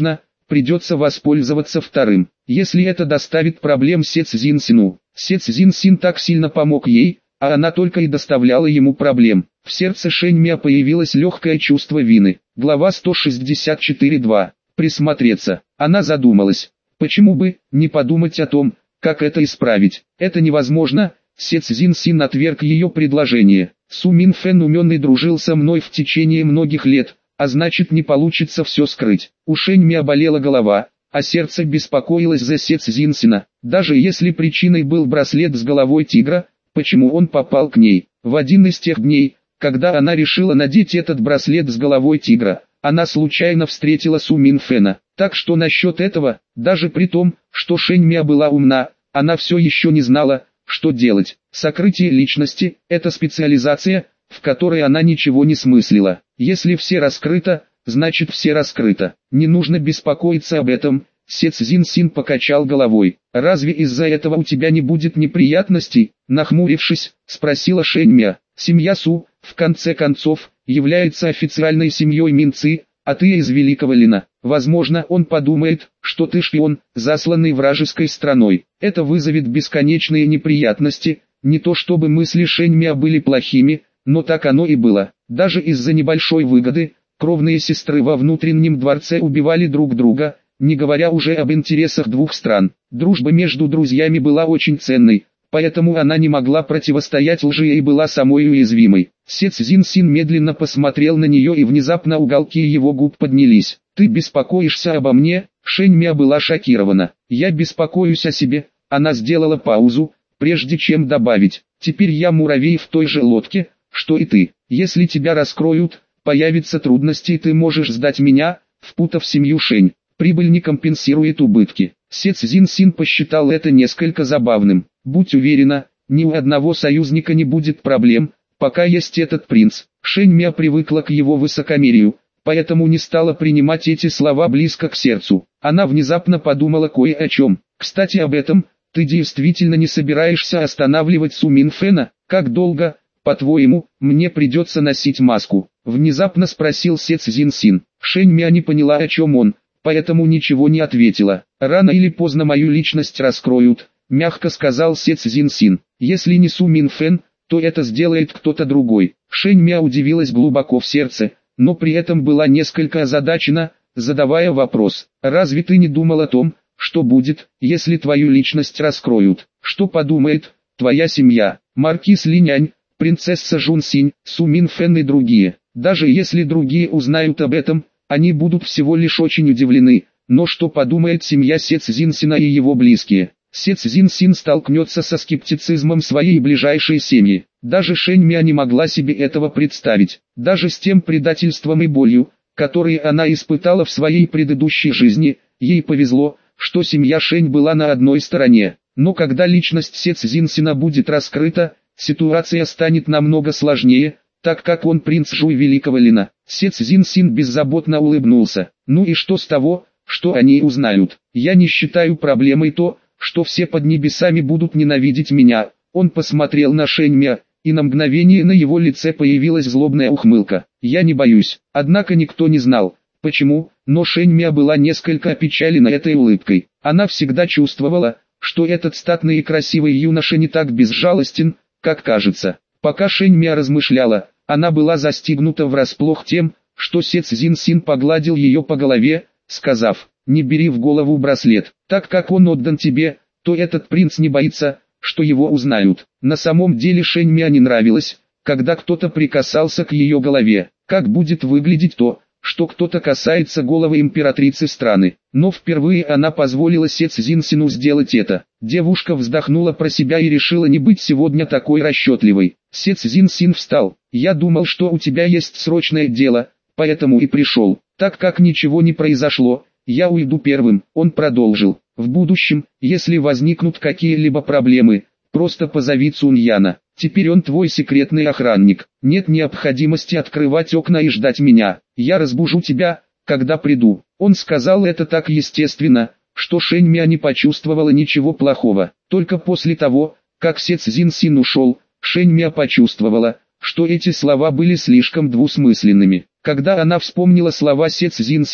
придется воспользоваться вторым. Если это доставит проблем Се Цзиньсину. Се Цзиньсин так сильно помог ей, а она только и доставляла ему проблем. В сердце Шэньмя появилось легкое чувство вины. Глава сто шестьдесят четыре два. Присмотреться. Она задумалась. Почему бы не подумать о том, как это исправить? Это невозможно. Се Цзиньсин отверг ее предложение. Су Минфэн умен и дружил со мной в течение многих лет, а значит не получится все скрыть. У Шэньмя болела голова, а сердце беспокоилось за Се Цзиньсина. Даже если причиной был браслет с головой тигра, почему он попал к ней? В один из тех дней, когда она решила надеть этот браслет с головой тигра, она случайно встретила Су Минфэна. Так что насчет этого, даже при том, что Шэньмя была умна, она все еще не знала, что делать. Сокрытие личности – это специализация, в которой она ничего не смыслила. Если все раскрыто, значит все раскрыто. Не нужно беспокоиться об этом. Се Цзиньсин покачал головой. «Разве из-за этого у тебя не будет неприятностей?» Нахмурившись, спросила Шэньмя. «Семья Су, в конце концов, является официальной семьей Минцы, а ты из Великого Лина. Возможно, он подумает, что ты шпион, засланный вражеской страной. Это вызовет бесконечные неприятности. Не то чтобы мысли Шэньмя были плохими, но так оно и было. Даже из-за небольшой выгоды, кровные сестры во внутреннем дворце убивали друг друга, не говоря уже об интересах двух стран. Дружба между друзьями была очень ценной, поэтому она не могла противостоять лжи и была самой уязвимой. Се Цзиньсин медленно посмотрел на нее, и внезапно уголки его губ поднялись. «Ты беспокоишься обо мне?» Шэньмя была шокирована. «Я беспокоюсь о себе». Она сделала паузу, прежде чем добавить: «Теперь я муравей в той же лодке, что и ты. Если тебя раскроют, появятся трудности, и ты можешь сдать меня, впутав семью Шэнь. Прибыль не компенсирует убытки». Се Цзиньсин посчитал это несколько забавным. «Будь уверена, ни у одного союзника не будет проблем, пока есть этот принц». Шэньмя привыкла к его высокомерию, поэтому не стала принимать эти слова близко к сердцу. Она внезапно подумала кое о чем. «Кстати, об этом, ты действительно не собираешься останавливать Су Минфэна? Как долго, по-твоему, мне придется носить маску?» Внезапно спросил Се Цзиньсин. Шэньмя не поняла, о чем он, поэтому ничего не ответила. «Рано или поздно мою личность раскроют», — мягко сказал Се Цзиньсин. «Если не Су Минфэн, то это сделает кто-то другой». Шэньмя удивилась глубоко в сердце, но при этом была несколько озадачена, задавая вопрос: «Разве ты не думал о том, что будет, если твою личность раскроют? Что подумает твоя семья? Маркиз Линянь, принцесса Жунсинь, Су Минфэн и другие. Даже если другие узнают об этом, они будут всего лишь очень удивлены. Но что подумает семья Се Цзиньсина и его близкие?» Се Цзиньсин столкнется со скептицизмом своей ближайшей семьи. Даже Шэньмя не могла себе этого представить. Даже с тем предательством и болью, которые она испытала в своей предыдущей жизни, ей повезло, что семья Шэнь была на одной стороне. Но когда личность Се Цзиньсина будет раскрыта, ситуация станет намного сложнее, так как он принц Жуй Великого Лина. Се Цзиньсин беззаботно улыбнулся. «Ну и что с того, что они узнают? Я не считаю проблемой то, что все под небесами будут ненавидеть меня». Он посмотрел на Шэньмя, и на мгновение на его лице появилась злобная ухмылка. «Я не боюсь». Однако никто не знал, почему, но Шэньмя была несколько опечалена этой улыбкой. Она всегда чувствовала, что этот статный и красивый юноша не так безжалостен, как кажется. Пока Шэньмя размышляла, она была застигнута врасплох тем, что Се Цзиньсин погладил ее по голове, сказав: «Не бери в голову браслет. Так как он отдан тебе, то этот принц не боится, что его узнают». На самом деле Шэньмя не нравилось, когда кто-то прикасался к ее голове. Как будет выглядеть то, что кто-то касается головы императрицы страны. Но впервые она позволила Се Цзиньсину сделать это. Девушка вздохнула про себя и решила не быть сегодня такой расчетливой. Се Цзиньсин встал. «Я думал, что у тебя есть срочное дело, поэтому и пришел. Так как ничего не произошло, я уйду первым». Он продолжил: «В будущем, если возникнут какие-либо проблемы, просто позови Цуньяна. Теперь он твой секретный охранник. Нет необходимости открывать окна и ждать меня. Я разбужу тебя, когда приду». Он сказал это так естественно, что Шэньмя не почувствовала ничего плохого. Только после того, как Се Цзиньсин ушел, Шэньмя почувствовала, что эти слова были слишком двусмысленными. Когда она вспомнила слова Се Цзиньсина,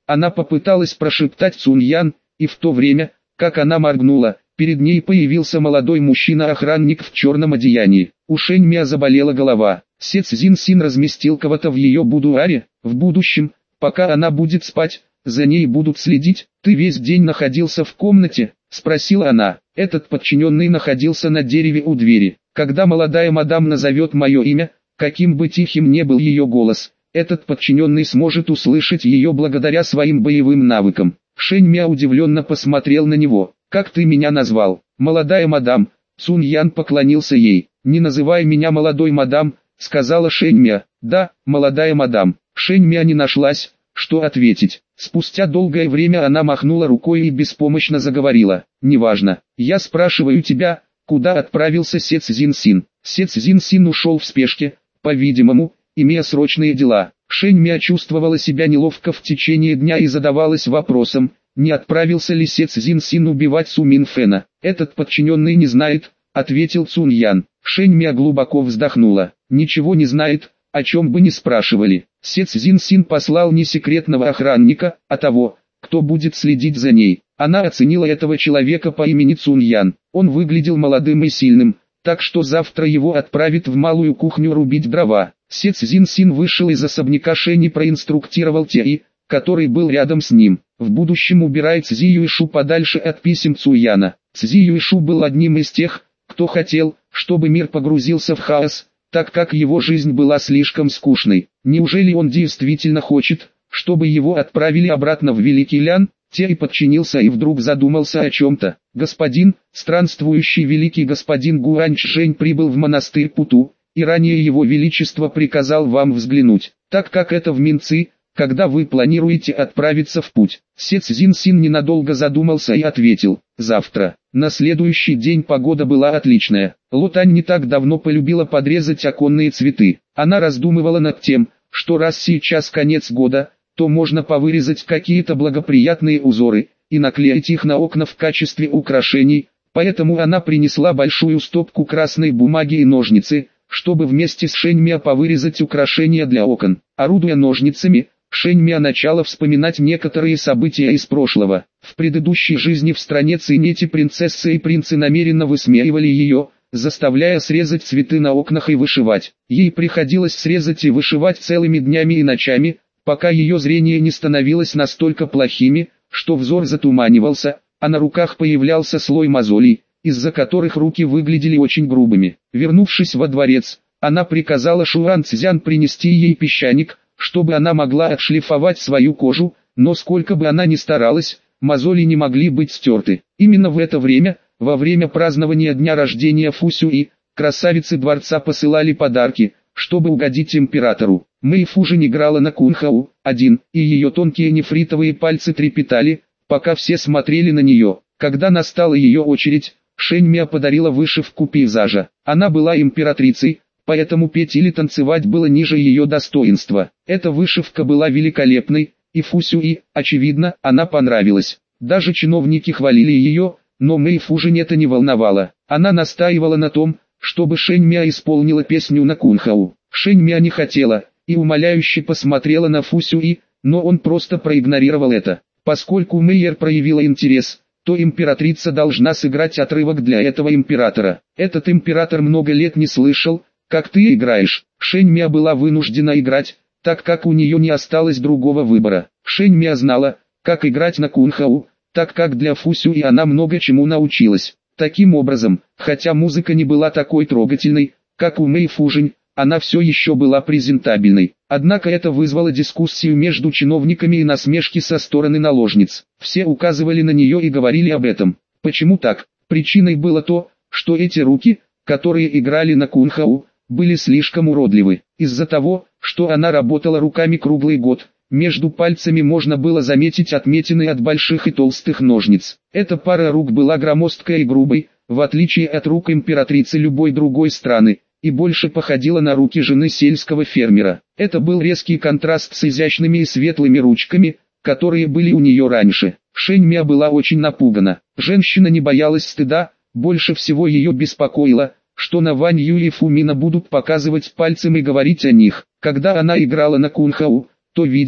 Она попыталась прошептать Цуньян, и в то время, как она моргнула, перед ней появился молодой мужчина-охранник в черном одеянии. У Шэньмя заболела голова. Се Цзиньсин разместил кого-то в ее будуаре. В будущем, пока она будет спать, за ней будут следить. «Ты весь день находился в комнате?» – спросила она. Этот подчиненный находился на дереве у двери. Когда молодая мадам назовет мое имя, каким бы тихим ни был ее голос, этот подчиненный сможет услышать ее благодаря своим боевым навыкам. Шэньмя удивленно посмотрел на него. «Как ты меня назвал?» «Молодая мадам». Цуньян поклонился ей. «Не называй меня молодой мадам», — сказала Шэньмя. «Да, молодая мадам». Шэньмя не нашлась, что ответить. Спустя долгое время она махнула рукой и беспомощно заговорила. «Неважно. Я спрашиваю тебя, куда отправился Се Цзиньсин?» Се Цзиньсин ушел в спешке, по-видимому, имея срочные дела. Шэньмя чувствовала себя неловко в течение дня и задавалась вопросом, не отправился ли Се Цзиньсин убивать Су Минфэна. «Этот подчиненный не знает», — ответил Цуньян. Шэньмя глубоко вздохнула. «Ничего не знает, о чем бы ни спрашивали. Се Цзиньсин послал не секретного охранника, а того, кто будет следить за ней». Она оценила этого человека по имени Цуньян. Он выглядел молодым и сильным, так что завтра его отправят в малую кухню рубить дрова. Се Цзиньсин вышел из особняка Шэнь и проинструктировал Тяи, который был рядом с ним. В будущем убирай Цзи Юйшу подальше от писем Цуяна. Цзи Юйшу был одним из тех, кто хотел, чтобы мир погрузился в хаос, так как его жизнь была слишком скучной. Неужели он действительно хочет, чтобы его отправили обратно в Великий Лян? Тяй подчинился и вдруг задумался о чем-то. «Господин, странствующий великий господин Гуаньчжэнь прибыл в монастырь Путу, и ранее его величество приказал вам взглянуть, так как это в Минцы, когда вы планируете отправиться в путь». Се Цзиньсин ненадолго задумался и ответил: «Завтра». На следующий день погода была отличная. Лотань не так давно полюбила подрезать оконные цветы. Она раздумывала над тем, что раз сейчас конец года, то можно повырезать какие-то благоприятные узоры и наклеить их на окна в качестве украшений, поэтому она принесла большую стопку красной бумаги и ножницы, чтобы вместе с Шэньмя повырезать украшения для окон. Орудуя ножницами, Шэньмя начала вспоминать некоторые события из прошлого. В предыдущей жизни в стране Цинети принцессы и принцы намеренно высмеивали ее, заставляя срезать цветы на окнах и вышивать. Ей приходилось срезать и вышивать целыми днями и ночами, пока ее зрение не становилось настолько плохими, что взор затуманивался, а на руках появлялся слой мозолей, из-за которых руки выглядели очень грубыми. Вернувшись во дворец, она приказала Шуан Цзян принести ей песчаник, чтобы она могла отшлифовать свою кожу, но сколько бы она ни старалась, мозоли не могли быть стерты. Именно в это время, во время празднования дня рождения Фу Сюи, красавицы дворца посылали подарки, чтобы угодить императору. Мэй Фужин играла на кунхау, один, и ее тонкие нефритовые пальцы трепетали, пока все смотрели на нее. Когда настала ее очередь, Шэньмя подарила вышивку пейзажа. Она была императрицей, поэтому петь или танцевать было ниже ее достоинства. Эта вышивка была великолепной, и Фу Сюи, очевидно, она понравилась. Даже чиновники хвалили ее, но Мэй Фужин это не волновало. Она настаивала на том, чтобы Шэньмя исполнила песню на кунхау. Шэньмя не хотела, и умоляюще посмотрела на Фу Сюи, но он просто проигнорировал это. Поскольку Мэйер проявила интерес, то императрица должна сыграть отрывок для этого императора. Этот император много лет не слышал, как ты играешь. Шэньмя была вынуждена играть, так как у нее не осталось другого выбора. Шэньмя знала, как играть на кунхау, так как для Фу Сюи она много чему научилась. Таким образом, хотя музыка не была такой трогательной, как у Мэй Фужин, она все еще была презентабельной. Однако это вызвало дискуссию между чиновниками и насмешки со стороны наложниц. Все указывали на нее и говорили об этом. Почему так? Причиной было то, что эти руки, которые играли на кунхау, были слишком уродливы. Из-за того, что она работала руками круглый год, между пальцами можно было заметить отметины от больших и толстых ножниц. Эта пара рук была громоздкой и грубой, в отличие от рук императрицы любой другой страны, и больше походила на руки жены сельского фермера. Это был резкий контраст с изящными и светлыми ручками, которые были у нее раньше. Шэньмя была очень напугана. Женщина не боялась стыда, больше всего ее беспокоило, что на Вань Ю и Фумина будут показывать пальцем и говорить о них. Когда она играла на кунхау, то видела,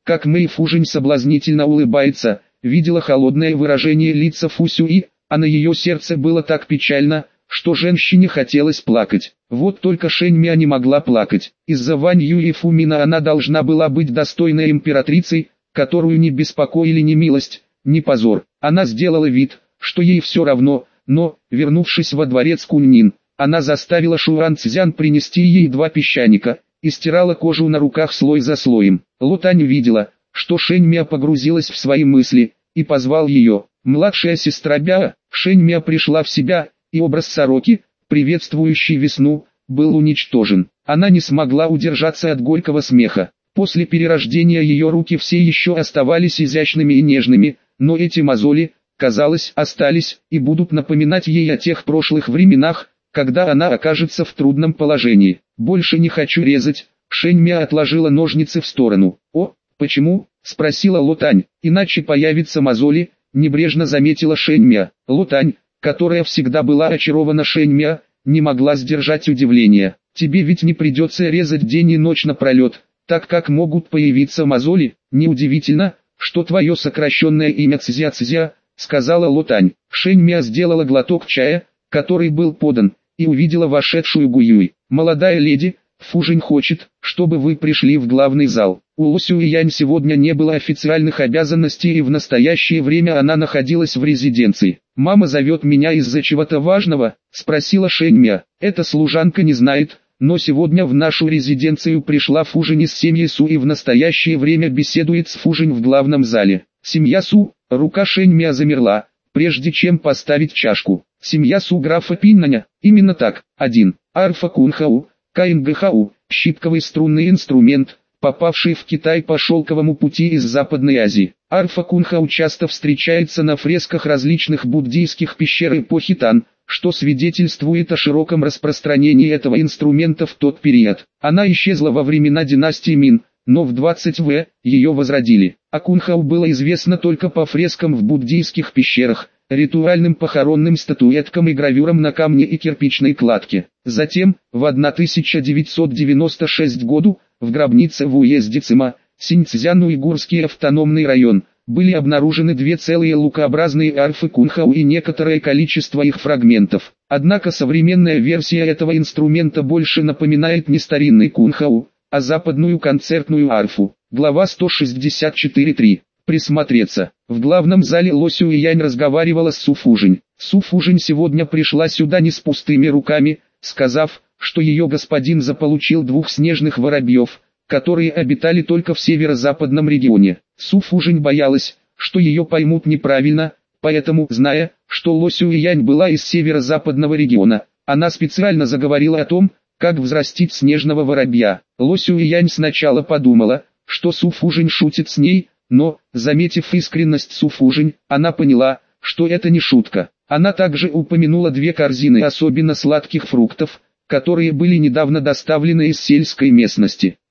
как Мэй Фужень соблазнительно улыбается, видела холодное выражение лица Фу Сюи, а на ее сердце было так печально, что женщине хотелось плакать. Вот только Шэнь Мя не могла плакать. Из-за Вань Юй и Фу Мина она должна была быть достойной императрицей, которую не беспокоили ни милость, ни позор. Она сделала вид, что ей все равно, но, вернувшись во дворец Куньнин, она заставила Шуан Цзян принести ей два песчаника, и стирала кожу на руках слой за слоем. Ло Тань видела, что Шэнь Мя погрузилась в свои мысли, и позвал ее. Младшая сестра Бяо, Шэнь Мя пришла в себя, и образ сороки, приветствующий весну, был уничтожен. Она не смогла удержаться от горького смеха. После перерождения ее руки все еще оставались изящными и нежными, но эти мозоли, казалось, остались и будут напоминать ей о тех прошлых временах, когда она окажется в трудном положении. «Больше не хочу резать», Шэнь Мя отложила ножницы в сторону. «О, почему?» – спросила Ло Тань. «Иначе появятся мозоли», – небрежно заметила Шэнь Мя. Ло Тань, которая всегда была очарована Шэнь Мя, не могла сдержать удивления. «Тебе ведь не придется резать день и ночь напролет, так как могут появиться мозоли. Неудивительно, что твое сокращенное имя Цзя-Цзя», — сказала Ло Тань. Шэнь Мя сделала глоток чая, который был подан, и увидела вошедшую Гуюй. «Молодая леди, Фужень хочет, чтобы вы пришли в главный зал». У Ло Сюэянь сегодня не было официальных обязанностей, и в настоящее время она находилась в резиденции. «Мама зовет меня из-за чего-то важного?» — спросила Шэнь Мя. «Эта служанка не знает, но сегодня в нашу резиденцию пришла Фужень из семьи Су и в настоящее время беседует с Фужень в главном зале». «Семья Су», рука Шэнь Мя замерла, прежде чем поставить чашку. «Семья Су графа Пиннаня», именно так. один. Арфа Кунхау, Каингхау, щитковый струнный инструмент, попавший в Китай по шелковому пути из Западной Азии. Арфа Кунхау часто встречается на фресках различных буддийских пещер эпохи Тан, что свидетельствует о широком распространении этого инструмента в тот период. Она исчезла во времена династии Мин, но в двадцать век ее возродили. О Кунхау было известно только по фрескам в буддийских пещерах, ритуальным похоронным статуэткам и гравюрам на камне и кирпичной кладке. Затем, в тысяча девятьсот девяносто шестом году, в гробнице в уезде Цима, Синьцзян-Уйгурский автономный район, были обнаружены две целые лукообразные арфы Кунхау и некоторое количество их фрагментов. Однако современная версия этого инструмента больше напоминает не старинный Кунхау, а западную концертную арфу. Глава сто шестьдесят четыре точка три. Присмотреться. В главном зале Ло Сюэянь разговаривала с Су Фужень. Су Фужень сегодня пришла сюда не с пустыми руками, сказав, что ее господин заполучил двух снежных воробьев, которые обитали только в северо-западном регионе. Су Фужень боялась, что ее поймут неправильно, поэтому, зная, что Ло Сюэянь была из северо-западного региона, она специально заговорила о том, как взрастить снежного воробья. Ло Сюэянь сначала подумала, что Су Фужень шутит с ней, но, заметив искренность Су Фужень, она поняла, что это не шутка. Она также упомянула две корзины особенно сладких фруктов, которые были недавно доставлены из сельской местности.